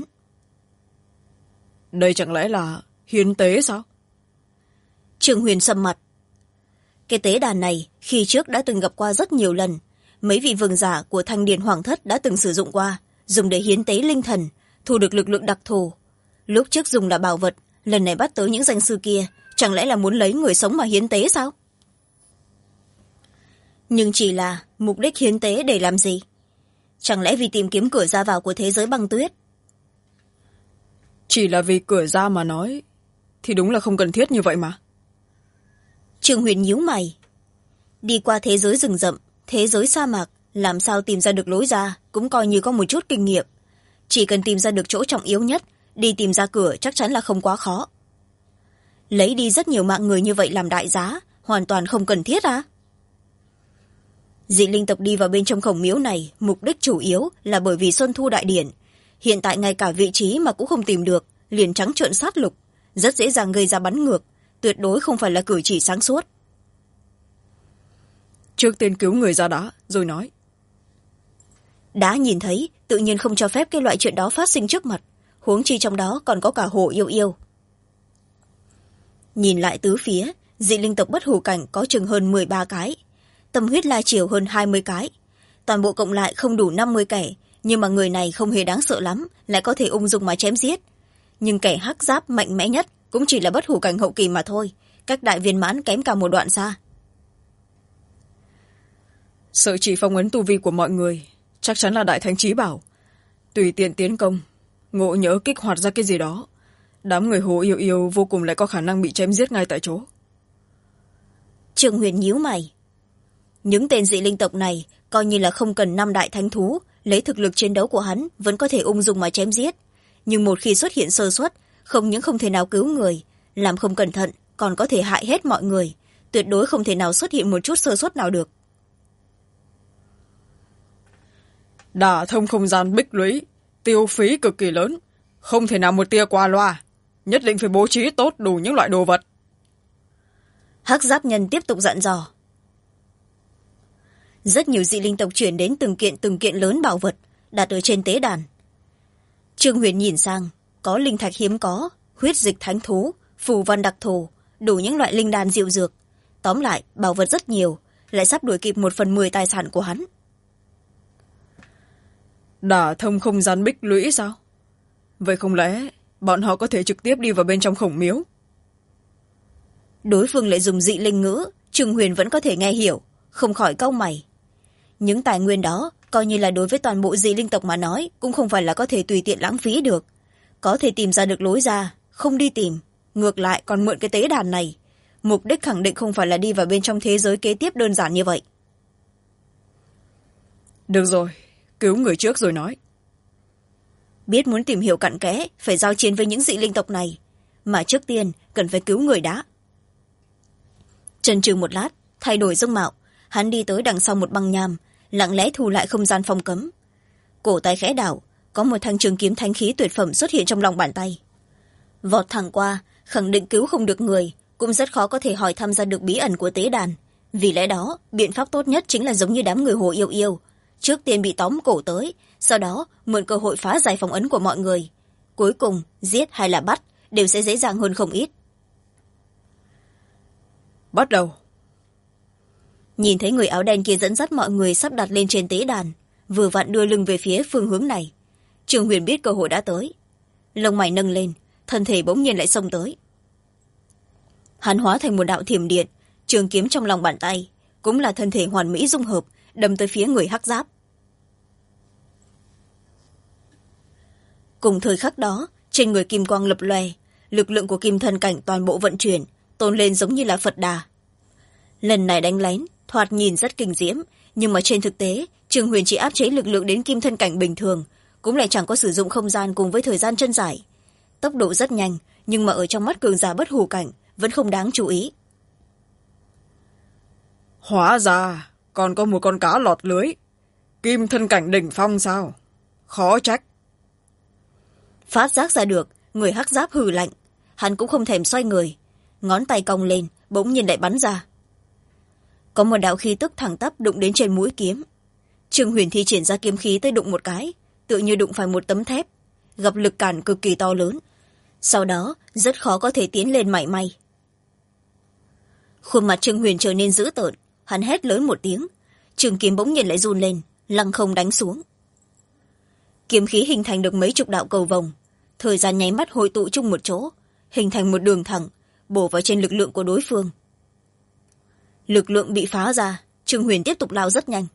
S2: Đây chẳng lẽ là hiến tế sao?
S1: Trương Huyền sầm mặt. Cái tế đàn này khi trước đã từng gặp qua rất nhiều lần, mấy vị vương giả của Thanh Điền Hoàng Thất đã từng sử dụng qua, dùng để hiến tế linh thần, thu được lực lượng đặc thù. Lúc trước dùng là bảo vật, lần này bắt tới những danh sư kia, chẳng lẽ là muốn lấy người sống mà hiến tế sao? Nhưng chỉ là mục đích hiến tế để làm gì? Chẳng lẽ vì tìm kiếm cửa ra vào của thế giới băng tuyết?
S2: Chỉ là vì cửa ra mà nói, thì đúng là không cần thiết như vậy mà.
S1: Trương Huyền nhíu mày. Đi qua thế giới rừng rậm, thế giới sa mạc, làm sao tìm ra được lối ra cũng coi như có một chút kinh nghiệm. Chỉ cần tìm ra được chỗ trọng yếu nhất, đi tìm ra cửa chắc chắn là không quá khó. Lấy đi rất nhiều mạng người như vậy làm đại giá, hoàn toàn không cần thiết à? Dị linh tộc đi vào bên trong khổng miếu này, mục đích chủ yếu là bởi vì Xuân Thu Đại Điển. Hiện tại ngay cả vị trí mà cũng không tìm được, liền trắng trợn sát lục, rất dễ dàng gây ra bắn ngược, tuyệt đối không phải là cử chỉ sáng suốt.
S2: Trước tiên cứu người ra đã, rồi nói.
S1: Đã nhìn thấy, tự nhiên không cho phép cái loại chuyện đó phát sinh trước mặt, huống chi trong đó còn có cả Hồ Yêu Yêu. Nhìn lại tứ phía, dị linh tộc bất hủ cảnh có chừng hơn 13 cái, tâm huyết la triều hơn 20 cái. Toàn bộ cộng lại không đủ 50 kẻ, nhưng mà người này không hề đáng sợ lắm, lại có thể ung dung mà chém giết. Nhưng kẻ hắc giáp mạnh mẽ nhất cũng chỉ là bất hủ cảnh hậu kỳ mà thôi, cách đại viên mãn kém cả một đoạn xa.
S2: Sợ chỉ phong ấn tu vi của mọi người, chắc chắn là đại thánh chí bảo. Tùy tiện tiến công, ngộ nhỡ kích hoạt ra cái gì đó, đám người Hồ Yêu Yêu vô cùng lại có khả năng bị chém giết ngay tại chỗ.
S1: Trương Huyền nhíu mày. Những tên dị linh tộc này coi như là không cần 5 đại thánh thú, lấy thực lực chiến đấu của hắn vẫn có thể ung dung mà chém giết. Nhưng một khi xuất hiện sơ suất, không những không thể nào cứu người, làm không cẩn thận còn có thể hại hết mọi người, tuyệt đối không thể nào xuất hiện một chút sơ suất nào được.
S2: Đả thông không gian bích lũy, tiêu phí cực kỳ lớn, không thể nào một tia qua loa, nhất định phải bố trí tốt đủ những loại đồ vật.
S1: Hắc giáp nhân tiếp tục dặn dò. Rất nhiều dị linh tộc chuyển đến từng kiện lớn bảo vật đặt ở trên tế đàn. Trương Huyền nhìn sang, có linh thạch hiếm có, huyết dịch thánh thú, phù văn đặc thù, đủ những loại linh đan diệu dược. Tóm lại, bảo vật rất nhiều, lại sắp đuổi kịp 1/10 tài sản của hắn.
S2: Đả thông không gian bích lũy sao? Vậy không lẽ bọn họ có thể trực tiếp đi vào bên trong khổng miếu?
S1: Đối phương lại dùng dị linh ngữ, Trương Huyền vẫn có thể nghe hiểu, không khỏi cau mày. Những tài nguyên đó, coi như là đối với toàn bộ dị linh tộc mà nói, cũng không phải là có thể tùy tiện lãng phí được. Có thể tìm ra được lối ra, không đi tìm, ngược lại còn mượn cái tế đàn này. Mục đích khẳng định không phải là đi vào bên trong thế giới kế tiếp đơn giản như vậy.
S2: Được rồi, cứu người trước rồi nói.
S1: Biết muốn tìm hiểu cặn kẽ, phải giao chiến với những dị linh tộc này. Mà trước tiên, cần phải cứu người đã. Chần chừ một lát, thay đổi dung mạo, hắn đi tới đằng sau một băng nham, lặng lẽ thu lại không gian phong cấm. Cổ tay khẽ đảo, có một thanh trường kiếm thánh khí tuyệt phẩm xuất hiện trong lòng bàn tay. Vọt thẳng qua, khẳng định cứu không được người, cũng rất khó có thể hỏi thăm ra được bí ẩn của tế đàn. Vì lẽ đó, biện pháp tốt nhất chính là giống như đám người Hồ Yêu Yêu. Trước tiên bị tóm cổ tới, sau đó mượn cơ hội phá giải phong ấn của mọi người. Cuối cùng, giết hay là bắt, đều sẽ dễ dàng hơn không ít.
S2: Bắt đầu.
S1: Nhìn thấy người áo đen kia dẫn dắt mọi người sắp đặt lên trên tế đàn, vừa vặn đưa lưng về phía phương hướng này. Trương Huyền biết cơ hội đã tới. Lông mày nâng lên, thân thể bỗng nhiên lại xông tới. Hắn hóa thành một đạo thiểm điện, trường kiếm trong lòng bàn tay, cũng là thân thể hoàn mỹ dung hợp, đâm tới phía người hắc giáp. Cùng thời khắc đó, trên người kim quang lập lòe, lực lượng của kim thân cảnh toàn bộ vận chuyển, tôn lên giống như là Phật Đà. Lần này đánh lén, thoạt nhìn rất kinh diễm, nhưng mà trên thực tế, Trương Huyền chỉ áp chế lực lượng đến kim thân cảnh bình thường, cũng lại chẳng có sử dụng không gian cùng với thời gian chân giải. Tốc độ rất nhanh, nhưng mà ở trong mắt cường giả bất hủ cảnh, vẫn không đáng chú ý.
S2: Hóa ra, còn có một con cá lọt lưới. Kim thân cảnh đỉnh phong sao? Khó trách.
S1: Phát giác ra được, người hắc giáp hừ lạnh. Hắn cũng không thèm xoay người. Ngón tay cong lên, bỗng nhiên lại bắn ra. Có một đạo khí tức thẳng tắp đụng đến trên mũi kiếm. Trương Huyền thi triển ra kiếm khí tới đụng một cái, tựa như đụng phải một tấm thép, gặp lực cản cực kỳ to lớn. Sau đó, rất khó có thể tiến lên mảy may. Khuôn mặt Trương Huyền trở nên dữ tợn, hắn hét lớn một tiếng, trường kiếm bỗng nhiên lại run lên, lăng không đánh xuống. Kiếm khí hình thành được mấy chục đạo cầu vồng, thời gian nháy mắt hội tụ chung một chỗ, hình thành một đường thẳng, bổ vào trên lực lượng của đối phương. Lực lượng bị phá ra, Trương Huyền tiếp tục lao rất nhanh.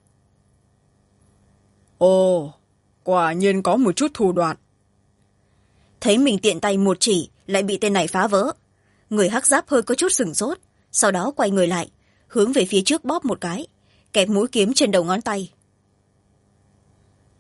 S2: Ồ, quả nhiên có một chút thủ đoạn.
S1: Thấy mình tiện tay một chỉ, lại bị tên này phá vỡ. Người hắc giáp hơi có chút sửng sốt, sau đó quay người lại, hướng về phía trước bóp một cái, kẹp mũi kiếm trên đầu ngón tay.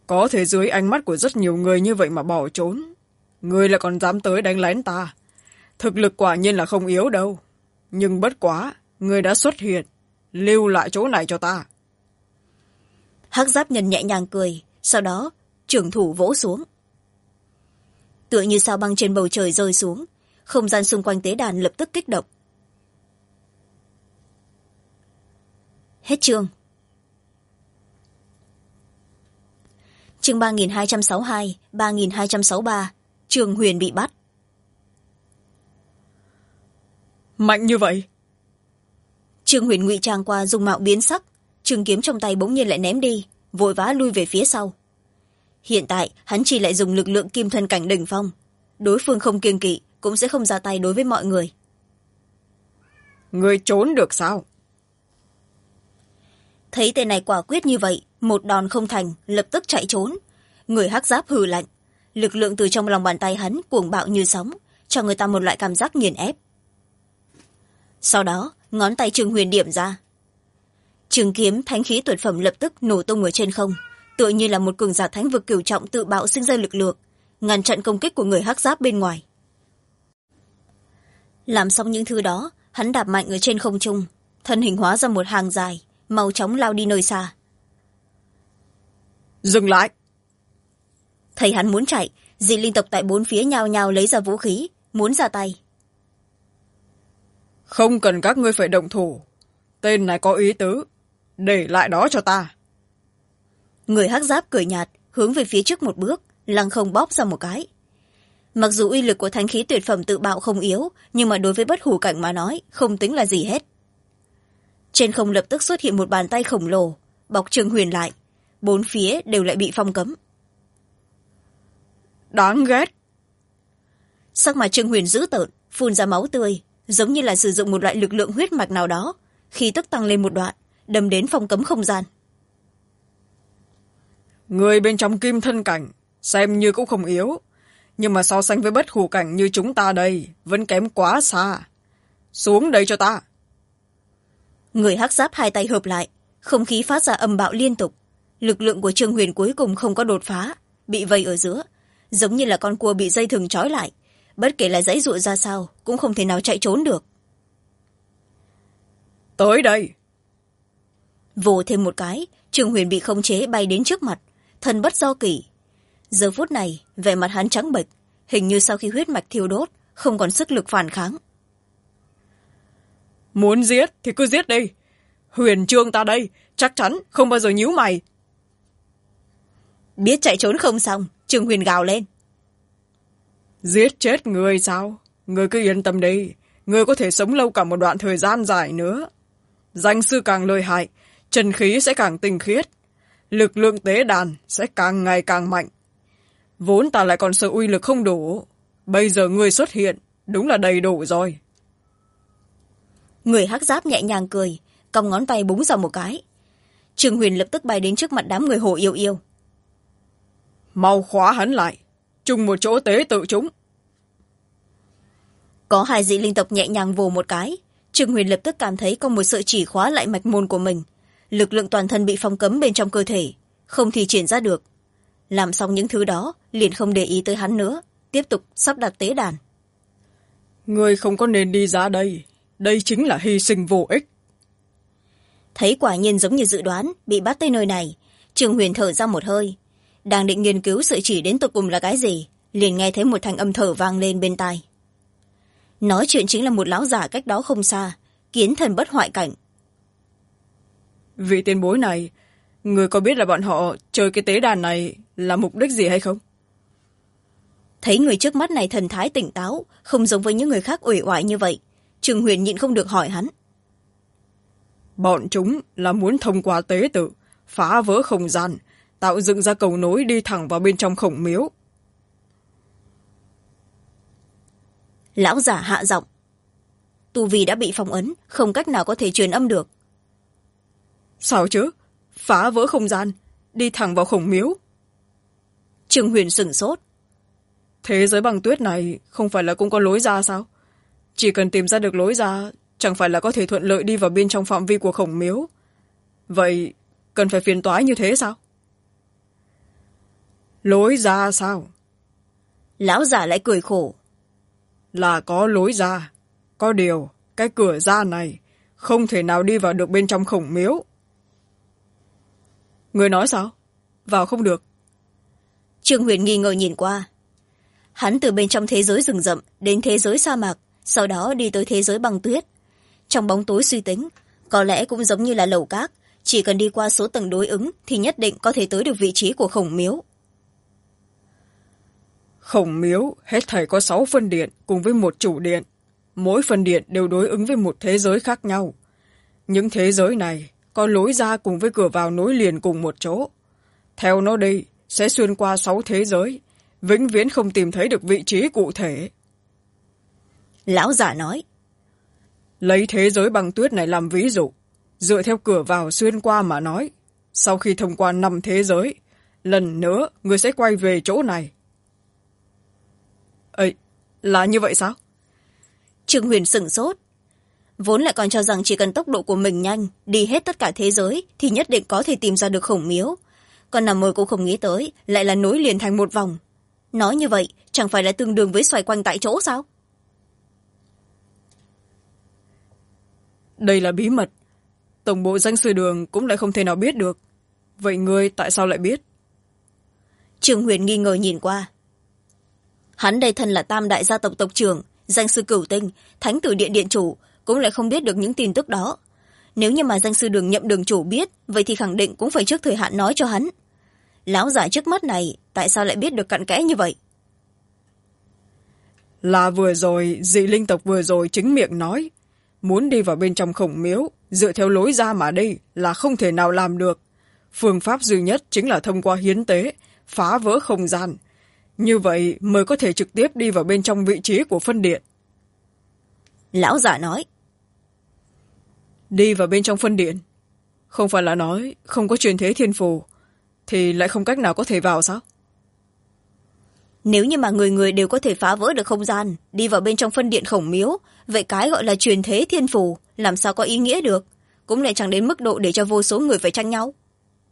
S2: Có thể dưới ánh mắt của rất nhiều người như vậy mà bỏ trốn. Ngươi lại còn dám tới đánh lén ta. Thực lực quả nhiên là không yếu đâu. Nhưng bất quá, ngươi đã xuất hiện. Lưu lại chỗ này cho ta.
S1: Hắc Giáp Nhân nhẹ nhàng cười, sau đó trưởng thủ vỗ xuống. Tựa như sao băng trên bầu trời rơi xuống, không gian xung quanh tế đàn lập tức kích động. Hết chương. Chương 3262, 3263, Trường Huyền bị bắt.
S2: Mạnh như vậy?
S1: Trường Huyền ngụy trang qua dung mạo biến sắc, trường kiếm trong tay bỗng nhiên lại ném đi, vội vã lui về phía sau. Hiện tại hắn chỉ lại dùng lực lượng kim thân cảnh đỉnh phong, đối phương không kiêng kỵ cũng sẽ không ra tay đối với mọi người.
S2: Ngươi trốn được sao?
S1: Thấy tên này quả quyết như vậy, một đòn không thành, lập tức chạy trốn. Người Hắc Giáp hừ lạnh, lực lượng từ trong lòng bàn tay hắn cuồng bạo như sóng, cho người ta một loại cảm giác nghiền ép. Sau đó ngón tay Trường Huyền điểm ra, trường kiếm thánh khí tuyệt phẩm lập tức nổ tung ở trên không, tựa như là một cường giả thánh vực cửu trọng tự bạo sinh ra lực lượng, ngăn chặn công kích của người Hắc Giáp bên ngoài. Làm xong những thứ đó, hắn đạp mạnh ở trên không trung, thân hình hóa ra một hàng dài, mau chóng lao đi nơi xa.
S2: Dừng lại!
S1: Thấy hắn muốn chạy, dị linh tộc tại bốn phía nhao nhao lấy ra vũ khí, muốn ra tay.
S2: Không cần các ngươi phải động thủ. Tên này có ý tứ. Để lại đó cho ta.
S1: Người Hắc Giáp cười nhạt, hướng về phía trước một bước, lăng không bóp ra một cái. Mặc dù uy lực của thánh khí tuyệt phẩm tự bạo không yếu, nhưng mà đối với bất hủ cảnh mà nói, không tính là gì hết. Trên không lập tức xuất hiện một bàn tay khổng lồ, bọc Trường Huyền lại. Bốn phía đều lại bị phong cấm.
S2: Đáng ghét!
S1: Sắc mặt Trường Huyền dữ tợn, phun ra máu tươi, giống như là sử dụng một loại lực lượng huyết mạch nào đó, khí tức tăng lên một đoạn, đâm đến phong cấm không gian.
S2: Người bên trong kim thân cảnh, xem như cũng không yếu. Nhưng mà so sánh với bất hủ cảnh như chúng ta đây, vẫn kém quá xa. Xuống đây cho ta!
S1: Người Hắc Giáp hai tay hợp lại, không khí phát ra âm bạo liên tục. Lực lượng của Trường Huyền cuối cùng không có đột phá, bị vây ở giữa, giống như là con cua bị dây thừng trói lại. Bất kể là giãy giụa ra sao, cũng không thể nào chạy trốn được.
S2: Tới đây!
S1: Vồ thêm một cái, Trường Huyền bị khống chế bay đến trước mặt, thần bất do kỷ. Giờ phút này, vẻ mặt hắn trắng bệch, hình như sau khi huyết mạch thiêu đốt, không còn sức lực phản kháng.
S2: Muốn giết thì cứ giết đi. Huyền Trương ta đây, chắc chắn không bao giờ nhíu mày.
S1: Biết chạy trốn không xong, Trường Huyền gào lên.
S2: Giết chết người sao? Người cứ yên tâm đi. Người có thể sống lâu cả một đoạn thời gian dài nữa. Danh sư càng lợi hại, chân khí sẽ càng tinh khiết. Lực lượng tế đàn sẽ càng ngày càng mạnh. Vốn ta lại còn sợ uy lực không đủ. Bây giờ người xuất hiện, đúng là đầy đủ rồi.
S1: Người Hắc Giáp nhẹ nhàng cười, cong ngón tay búng ra một cái. Trường Huyền lập tức bay đến trước mặt đám người Hồ Yêu Yêu.
S2: Mau khóa hắn lại, chung một chỗ tế tự chúng.
S1: Có hai dị linh tộc nhẹ nhàng vồ một cái, Trường Huyền lập tức cảm thấy có một sợi chỉ khóa lại mạch môn của mình. Lực lượng toàn thân bị phong cấm bên trong cơ thể, không thi triển ra được. Làm xong những thứ đó, liền không để ý tới hắn nữa, tiếp tục sắp đặt tế đàn.
S2: Người không có nên đi ra đây, đây chính là hy sinh vô ích.
S1: Thấy quả nhiên giống như dự đoán, bị bắt tới nơi này, Trường Huyền thở ra một hơi. Đang định nghiên cứu sợi chỉ đến tột cùng là cái gì, liền nghe thấy một thanh âm thở vang lên bên tai. Nói chuyện chính là một lão giả cách đó không xa, kiến thần bất hoại cảnh.
S2: Vị tiền bối này, người có biết là bọn họ chơi cái tế đàn này là mục đích gì hay không?
S1: Thấy người trước mắt này thần thái tỉnh táo, không giống với những người khác uể oải như vậy, Trường Huyền nhịn không được hỏi hắn.
S2: Bọn chúng là muốn thông qua tế tự, phá vỡ không gian, tạo dựng ra cầu nối đi thẳng vào bên trong khổng miếu.
S1: Lão giả hạ giọng. Tu vi đã bị phong ấn, không cách nào có thể truyền âm được.
S2: Sao chứ? Phá vỡ không gian, đi thẳng vào khổng miếu.
S1: Trường Huyền sửng sốt.
S2: Thế giới băng tuyết này không phải là cũng có lối ra sao? Chỉ cần tìm ra được lối ra, chẳng phải là có thể thuận lợi đi vào bên trong phạm vi của khổng miếu. Vậy cần phải phiền toái như thế sao? Lối ra sao?
S1: Lão giả lại cười khổ.
S2: Là có lối ra. Có điều, cái cửa ra này không thể nào đi vào được bên trong khổng miếu. Người nói sao? Vào không được.
S1: Trương Huyền nghi ngờ nhìn qua. Hắn từ bên trong thế giới rừng rậm đến thế giới sa mạc, sau đó đi tới thế giới băng tuyết. Trong bóng tối suy tính, có lẽ cũng giống như là lầu cát, chỉ cần đi qua số tầng đối ứng thì nhất định có thể tới được vị trí của khổng miếu.
S2: Khổng miếu hết thảy có 6 phân điện cùng với một chủ điện. Mỗi phân điện đều đối ứng với một thế giới khác nhau. Những thế giới này có lối ra cùng với cửa vào nối liền cùng một chỗ. Theo nó đi, sẽ xuyên qua 6 thế giới, vĩnh viễn không tìm thấy được vị trí cụ thể.
S1: Lão giả nói.
S2: Lấy thế giới băng tuyết này làm ví dụ, dựa theo cửa vào xuyên qua mà nói, sau khi thông qua 5 thế giới, lần nữa người sẽ quay về chỗ này. Ấy, là như vậy sao?
S1: Trương Huyền sửng sốt. Vốn lại còn cho rằng chỉ cần tốc độ của mình nhanh, đi hết tất cả thế giới thì nhất định có thể tìm ra được khổng miếu. Còn nằm mơ cũng không nghĩ tới lại là nối liền thành một vòng. Nói như vậy chẳng phải là tương đương với xoay quanh tại chỗ sao?
S2: Đây là bí mật. Tổng bộ danh sư đường cũng lại không thể nào biết được. Vậy ngươi tại sao lại biết?
S1: Trương Huyền nghi ngờ nhìn qua. Hắn đây thân là tam đại gia tộc tộc trưởng, danh sư cửu tinh, thánh tử điện điện chủ, cũng lại không biết được những tin tức đó. Nếu như mà danh sư đường nhậm đường chủ biết, vậy thì khẳng định cũng phải trước thời hạn nói cho hắn. Lão giả trước mắt này tại sao lại biết được cặn kẽ như vậy?
S2: Là vừa rồi dị linh tộc vừa rồi chính miệng nói, muốn đi vào bên trong khổng miếu dựa theo lối ra mà đi là không thể nào làm được. Phương pháp duy nhất chính là thông qua hiến tế, phá vỡ không gian. Như vậy mới có thể trực tiếp đi vào bên trong vị trí của phân điện.
S1: Lão giả nói.
S2: Đi vào bên trong phân điện? Không phải là nói không có truyền thế thiên phù, thì lại không cách nào có thể vào sao?
S1: Nếu như mà người người đều có thể phá vỡ được không gian, đi vào bên trong phân điện khổng miếu, vậy cái gọi là truyền thế thiên phù làm sao có ý nghĩa được? Cũng lại chẳng đến mức độ để cho vô số người phải tranh nhau.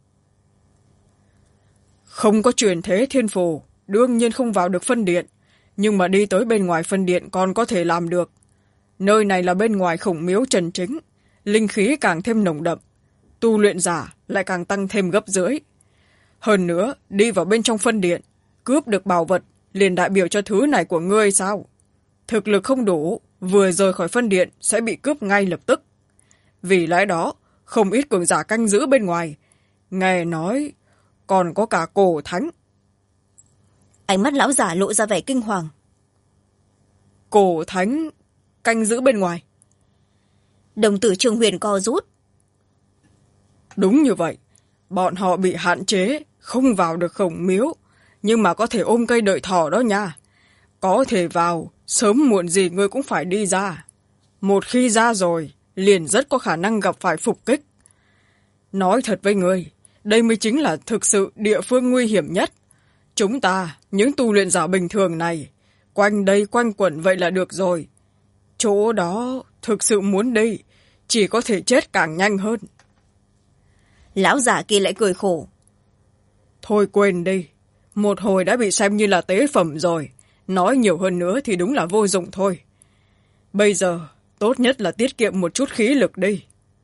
S2: Không có truyền thế thiên phù, đương nhiên không vào được phân điện, nhưng mà đi tới bên ngoài phân điện còn có thể làm được. Nơi này là bên ngoài khổng miếu trần chính, linh khí càng thêm nồng đậm, tu luyện giả lại càng tăng thêm gấp rưỡi. Hơn nữa, đi vào bên trong phân điện, cướp được bảo vật liền đại biểu cho thứ này của ngươi sao? Thực lực không đủ, vừa rời khỏi phân điện sẽ bị cướp ngay lập tức. Vì lẽ đó, không ít cường giả canh giữ bên ngoài. Nghe nói, còn có cả cổ thánh.
S1: Ánh mắt lão giả lộ ra vẻ kinh hoàng.
S2: Cổ thánh canh giữ bên ngoài?
S1: Đồng tử Trương Huyền co rút.
S2: Đúng như vậy, bọn họ bị hạn chế, không vào được khổng miếu, nhưng mà có thể ôm cây đợi thỏ đó nha. Có thể vào, sớm muộn gì ngươi cũng phải đi ra. Một khi ra rồi, liền rất có khả năng gặp phải phục kích. Nói thật với ngươi, đây mới chính là thực sự địa phương nguy hiểm nhất. Chúng ta, những tu luyện giả bình thường này, quanh đây quanh quẩn vậy là được rồi. Chỗ đó thực sự muốn đi, chỉ có thể chết càng nhanh hơn.
S1: Lão giả kia lại cười khổ.
S2: Thôi quên đi, một hồi đã bị xem như là tế phẩm rồi, nói nhiều hơn nữa thì đúng là vô dụng thôi. Bây giờ, tốt nhất là tiết kiệm một chút khí lực đi.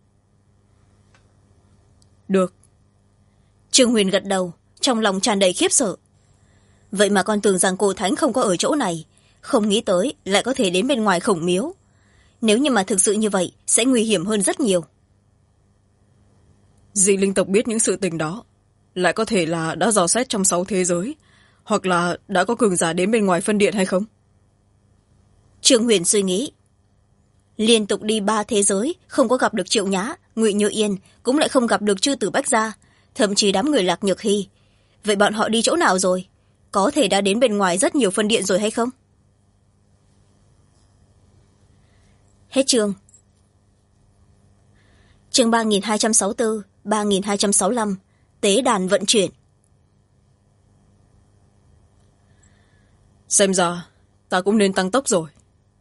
S2: Được.
S1: Trương Huyền gật đầu, trong lòng tràn đầy khiếp sợ. Vậy mà con tưởng rằng cổ thánh không có ở chỗ này, không nghĩ tới lại có thể đến bên ngoài khổng miếu. Nếu như mà thực sự như vậy, sẽ nguy hiểm hơn rất nhiều.
S2: Dị linh tộc biết những sự tình đó, lại có thể là đã dò xét trong 6 thế giới, hoặc là đã có cường giả đến bên ngoài phân điện hay không?
S1: Trương Huyền suy nghĩ. Liên tục đi 3 thế giới, không có gặp được Triệu Nhã, Ngụy Như Yên, cũng lại không gặp được Chư Tử Bách Gia, thậm chí đám người Lạc Nhược Hy. Vậy bọn họ đi chỗ nào rồi? Có thể đã đến bên ngoài rất nhiều phân điện rồi hay không? Hết chương. Chương 3264, 3265, tế đàn vận chuyển.
S2: Xem ra, ta cũng nên tăng tốc rồi.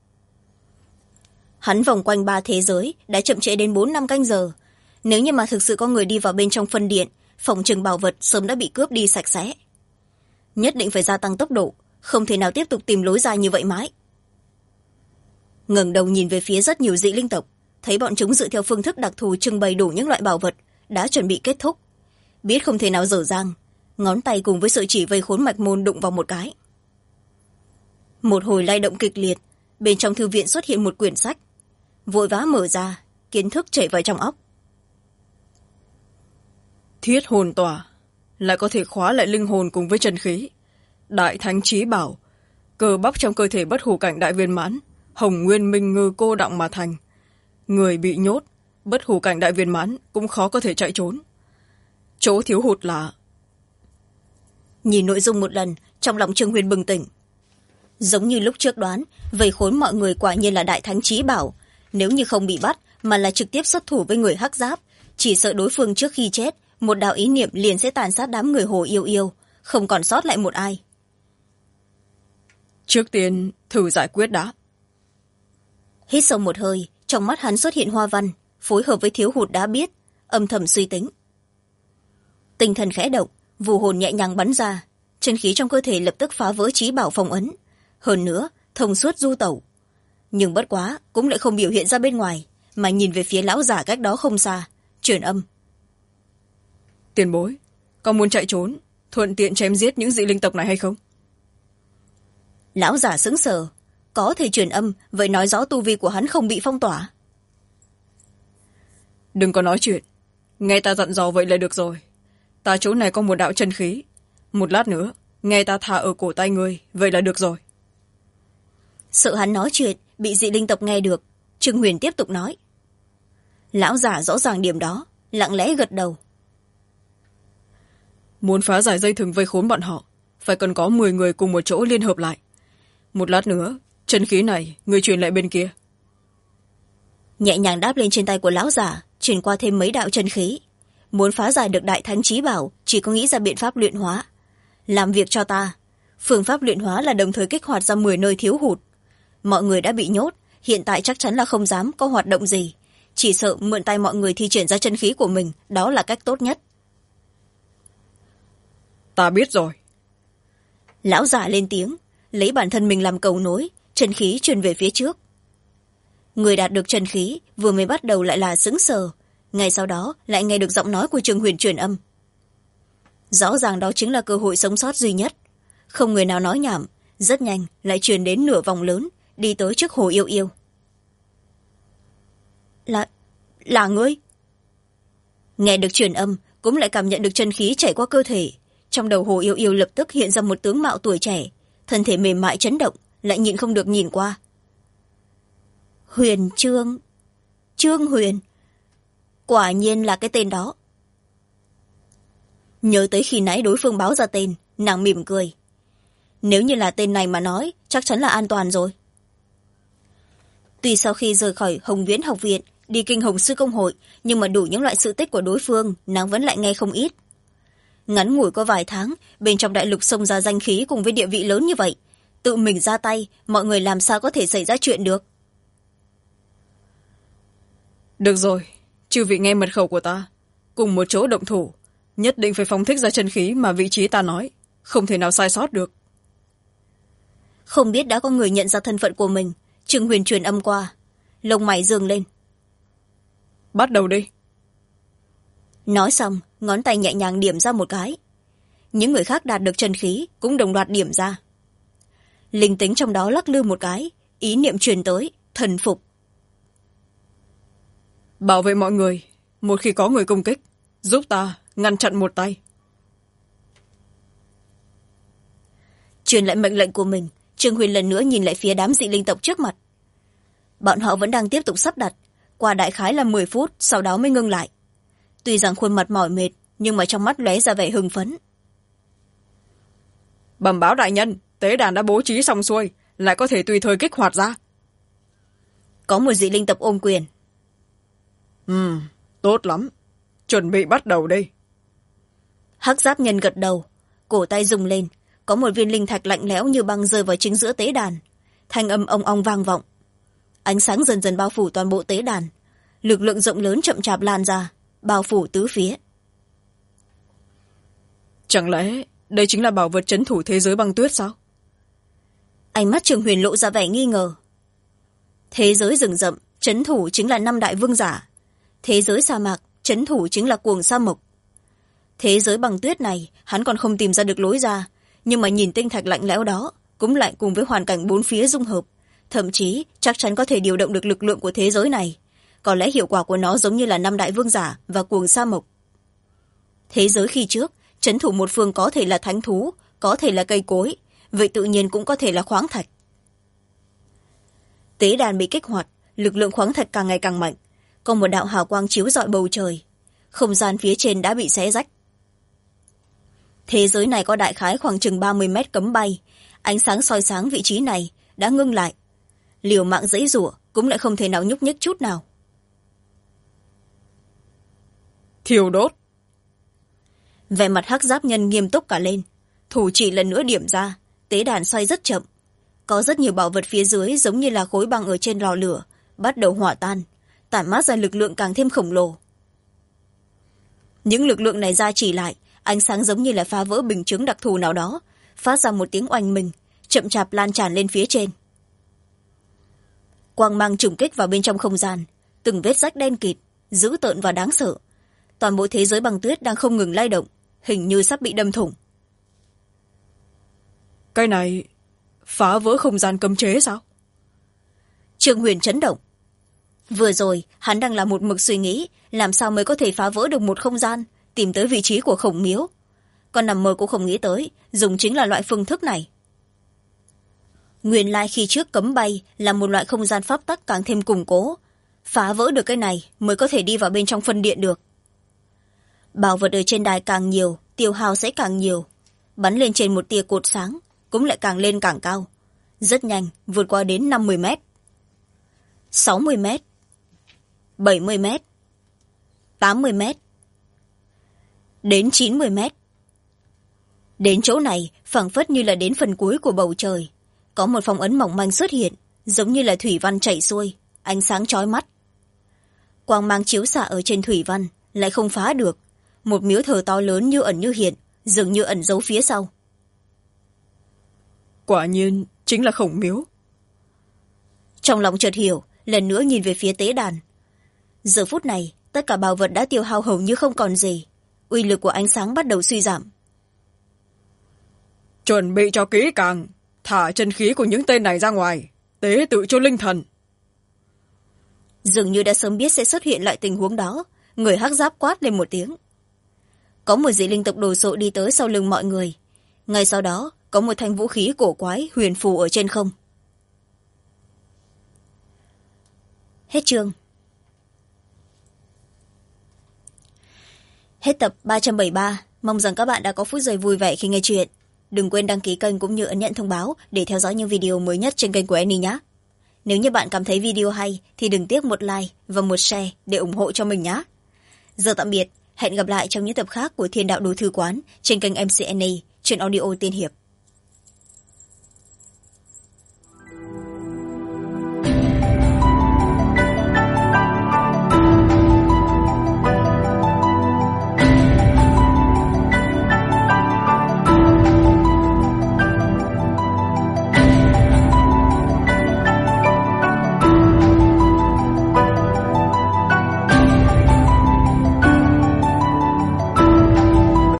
S1: Hắn vòng quanh 3 thế giới, đã chậm trễ đến 4-5 canh giờ. Nếu như mà thực sự có người đi vào bên trong phân điện, phòng trừng bảo vật sớm đã bị cướp đi sạch sẽ. nhất định phải gia tăng tốc độ, không thể nào tiếp tục tìm lối ra như vậy mãi. Ngẩng đầu nhìn về phía rất nhiều dị linh tộc, thấy bọn chúng dựa theo phương thức đặc thù trưng bày đủ những loại bảo vật đã chuẩn bị kết thúc. Biết không thể nào dở dang, ngón tay cùng với sợi chỉ vây khốn mạch môn đụng vào một cái. Một hồi lay động kịch liệt, bên trong thư viện xuất hiện một quyển sách. Vội vã mở ra, kiến thức chảy vào trong óc.
S2: Thiết hồn tỏa, lại có thể khóa lại linh hồn cùng với chân khí. Đại thánh chí bảo, cơ bắp trong cơ thể bất hủ cảnh đại viên mãn, hồng nguyên minh ngư cô đọng mà thành. Người bị nhốt, bất hủ cảnh đại viên mãn cũng khó có thể chạy trốn. Chỗ thiếu hụt là...
S1: Nhìn nội dung một lần, trong lòng Trương Huyền bừng tỉnh. Giống như lúc trước đoán, vây khốn mọi người quả nhiên là đại thánh chí bảo. Nếu như không bị bắt mà là trực tiếp xuất thủ với người hắc giáp, chỉ sợ đối phương trước khi chết, một đạo ý niệm liền sẽ tàn sát đám người Hồ Yêu Yêu, không còn sót lại một ai.
S2: Trước tiên thử giải quyết đã.
S1: Hít sâu một hơi, trong mắt hắn xuất hiện hoa văn, phối hợp với thiếu hụt đã biết, âm thầm suy tính. Tinh thần khẽ động, vù hồn nhẹ nhàng bắn ra, chân khí trong cơ thể lập tức phá vỡ chí bảo phong ấn, hơn nữa thông suốt du tẩu. Nhưng bất quá cũng lại không biểu hiện ra bên ngoài, mà nhìn về phía lão giả cách đó không xa, truyền âm.
S2: Tiền bối, có muốn chạy trốn, thuận tiện chém giết những dị linh tộc này hay không?
S1: Lão giả sững sờ, có thể truyền âm, vậy nói rõ tu vi của hắn không bị phong tỏa.
S2: Đừng có nói chuyện, nghe ta dặn dò vậy là được rồi. Ta chỗ này có một đạo chân khí, một lát nữa nghe ta thả ở cổ tay ngươi, vậy là được rồi.
S1: Sợ hắn nói chuyện bị dị linh tộc nghe được, Trương Huyền tiếp tục nói. Lão giả rõ ràng điểm đó, lặng lẽ gật đầu.
S2: Muốn phá giải dây thừng vây khốn bọn họ, phải cần có 10 người cùng một chỗ liên hợp lại. Một lát nữa chân khí này người truyền lại bên kia.
S1: Nhẹ nhàng đáp lên trên tay của lão giả, truyền qua thêm mấy đạo chân khí. Muốn phá giải được đại thánh chí bảo, chỉ có nghĩ ra biện pháp luyện hóa. Làm việc cho ta. Phương pháp luyện hóa là đồng thời kích hoạt ra 10 nơi thiếu hụt. Mọi người đã bị nhốt, hiện tại chắc chắn là không dám có hoạt động gì. Chỉ sợ mượn tay mọi người thi triển ra chân khí của mình, đó là cách tốt nhất.
S2: Ta biết rồi.
S1: Lão giả lên tiếng, lấy bản thân mình làm cầu nối, chân khí truyền về phía trước. Người đạt được chân khí vừa mới bắt đầu lại là sững sờ, ngay sau đó lại nghe được giọng nói của Trương Huyền truyền âm. Rõ ràng đó chính là cơ hội sống sót duy nhất. Không người nào nói nhảm, rất nhanh lại truyền đến nửa vòng lớn, đi tới trước Hồ Yêu Yêu. Là ngươi? Nghe được truyền âm, cũng lại cảm nhận được chân khí chảy qua cơ thể. Trong đầu Hồ Yêu Yêu lập tức hiện ra một tướng mạo tuổi trẻ, thân thể mềm mại chấn động, lại nhịn không được nhìn qua. Huyền Trương Huyền, quả nhiên là cái tên đó. Nhớ tới khi nãy đối phương báo ra tên, nàng mỉm cười. Nếu như là tên này mà nói, chắc chắn là an toàn rồi. Tuy sau khi rời khỏi Hồng Viễn học viện, đi Kinh Hồng Sư Công Hội, nhưng mà đủ những loại sự tích của đối phương, nàng vẫn lại nghe không ít. Ngắn ngủi có vài tháng, bên trong đại lục xông ra danh khí cùng với địa vị lớn như vậy, tự mình ra tay, mọi người làm sao có thể xảy ra chuyện được.
S2: Được rồi, chư vị nghe mật khẩu của ta, cùng một chỗ động thủ, nhất định phải phóng thích ra chân khí mà vị trí ta nói, không thể nào sai sót được.
S1: Không biết đã có người nhận ra thân phận của mình, Trương Huyền truyền âm qua, lông mày dương lên.
S2: Bắt đầu đi.
S1: Nói xong, ngón tay nhẹ nhàng điểm ra một cái. Những người khác đạt được chân khí cũng đồng loạt điểm ra. Linh tính trong đó lắc lư một cái, ý niệm truyền tới, thần phục.
S2: Bảo vệ mọi người, một khi có người công kích, giúp ta ngăn chặn một tay.
S1: Truyền lại mệnh lệnh của mình, Trương Huyền lần nữa nhìn lại phía đám dị linh tộc trước mặt. Bọn họ vẫn đang tiếp tục sắp đặt, qua đại khái là 10 phút, sau đó mới ngưng lại. Tuy rằng khuôn mặt mỏi mệt, nhưng mà trong mắt lóe ra vẻ hưng phấn.
S2: Bẩm báo đại nhân, tế đàn đã bố trí xong xuôi, lại có thể tùy thời kích hoạt ra.
S1: Có một dị linh tộc ôm quyền.
S2: Tốt lắm, chuẩn bị bắt đầu đi.
S1: Hắc giáp nhân gật đầu, cổ tay rung lên, có một viên linh thạch lạnh lẽo như băng rơi vào chính giữa tế đàn. Thanh âm ong ong vang vọng. Ánh sáng dần dần bao phủ toàn bộ tế đàn, lực lượng rộng lớn chậm chạp lan ra, bao phủ tứ phía.
S2: Chẳng lẽ đây chính là bảo vật trấn thủ thế giới băng tuyết sao?
S1: Ánh mắt Trường Huyền lộ ra vẻ nghi ngờ. Thế giới rừng rậm trấn thủ chính là 5 đại vương giả. Thế giới sa mạc trấn thủ chính là Cuồng Sa Mộc. Thế giới băng tuyết này hắn còn không tìm ra được lối ra, nhưng mà nhìn tinh thạch lạnh lẽo đó cũng lại cùng với hoàn cảnh bốn phía dung hợp, thậm chí chắc chắn có thể điều động được lực lượng của thế giới này. Có lẽ hiệu quả của nó giống như là 5 đại vương giả và Cuồng Sa Mộc. Thế giới khi trước trấn thủ một phương có thể là thánh thú, có thể là cây cối, vậy tự nhiên cũng có thể là khoáng thạch. Tế đàn bị kích hoạt, lực lượng khoáng thạch càng ngày càng mạnh, còn một đạo hào quang chiếu rọi bầu trời, không gian phía trên đã bị xé rách. Thế giới này có đại khái khoảng chừng 30 mét cấm bay, ánh sáng soi sáng vị trí này đã ngưng lại, liều mạng giãy giụa cũng lại không thể nào nhúc nhích chút nào.
S2: Thiêu đốt.
S1: Vẻ mặt hắc giáp nhân nghiêm túc cả lên, thủ chỉ lần nữa điểm ra, tế đàn xoay rất chậm. Có rất nhiều bảo vật phía dưới giống như là khối băng ở trên lò lửa bắt đầu hỏa tan, tản mát ra lực lượng càng thêm khổng lồ. Những lực lượng này ra chỉ lại, ánh sáng giống như là phá vỡ bình chướng đặc thù nào đó, phát ra một tiếng oanh minh, chậm chạp lan tràn lên phía trên. Quang mang trùng kích vào bên trong không gian, từng vết rách đen kịt, dữ tợn và đáng sợ. Toàn bộ thế giới băng tuyết đang không ngừng lay động, hình như sắp bị đâm thủng.
S2: Cái này phá vỡ không gian cấm chế sao?
S1: Trương Huyền chấn động. Vừa rồi hắn đang là một mực suy nghĩ làm sao mới có thể phá vỡ được một không gian, tìm tới vị trí của khổng miếu. Còn nằm mơ cũng không nghĩ tới dùng chính là loại phương thức này. Nguyên lai khi trước cấm bay là một loại không gian pháp tắc càng thêm củng cố, phá vỡ được cái này mới có thể đi vào bên trong phân điện được. Bảo vật ở trên đài càng nhiều, tiêu hao sẽ càng nhiều. Bắn lên trên một tia cột sáng cũng lại càng lên càng cao, rất nhanh vượt qua đến 50 mét, 60 mét, 70 mét, 80 mét, đến 90 mét. Đến chỗ này phảng phất như là đến phần cuối của bầu trời, có một phong ấn mỏng manh xuất hiện, giống như là thủy văn chảy xuôi, ánh sáng chói mắt. Quang mang chiếu xạ ở trên thủy văn lại không phá được, một miếu thờ to lớn như ẩn như hiện, dường như ẩn giấu phía sau.
S2: Quả nhiên chính là khổng miếu.
S1: Trong lòng chợt hiểu, lần nữa nhìn về phía tế đàn. Giờ phút này tất cả bảo vật đã tiêu hao hầu như không còn gì, uy lực của ánh sáng bắt đầu suy giảm.
S2: Chuẩn bị cho kỹ càng, thả chân khí của những tên này ra ngoài, tế tự cho linh thần.
S1: Dường như đã sớm biết sẽ xuất hiện lại tình huống đó, người hắc giáp quát lên một tiếng. Có một dị linh tộc đồ sộ đi tới sau lưng mọi người. Ngay sau đó có một thanh vũ khí cổ quái huyền phù ở trên không. Hết chương. Hết tập 373. Mong rằng các bạn đã có phút giây vui vẻ khi nghe chuyện. Đừng quên đăng ký kênh cũng như ấn nhận thông báo để theo dõi những video mới nhất trên kênh của Annie nhé. Nếu như bạn cảm thấy video hay thì đừng tiếc một like và một share để ủng hộ cho mình nhé. Giờ tạm biệt, hẹn gặp lại trong những tập khác của Thiên Đạo Đồ Thư Quán trên kênh MC Annie, trên audio tiên hiệp.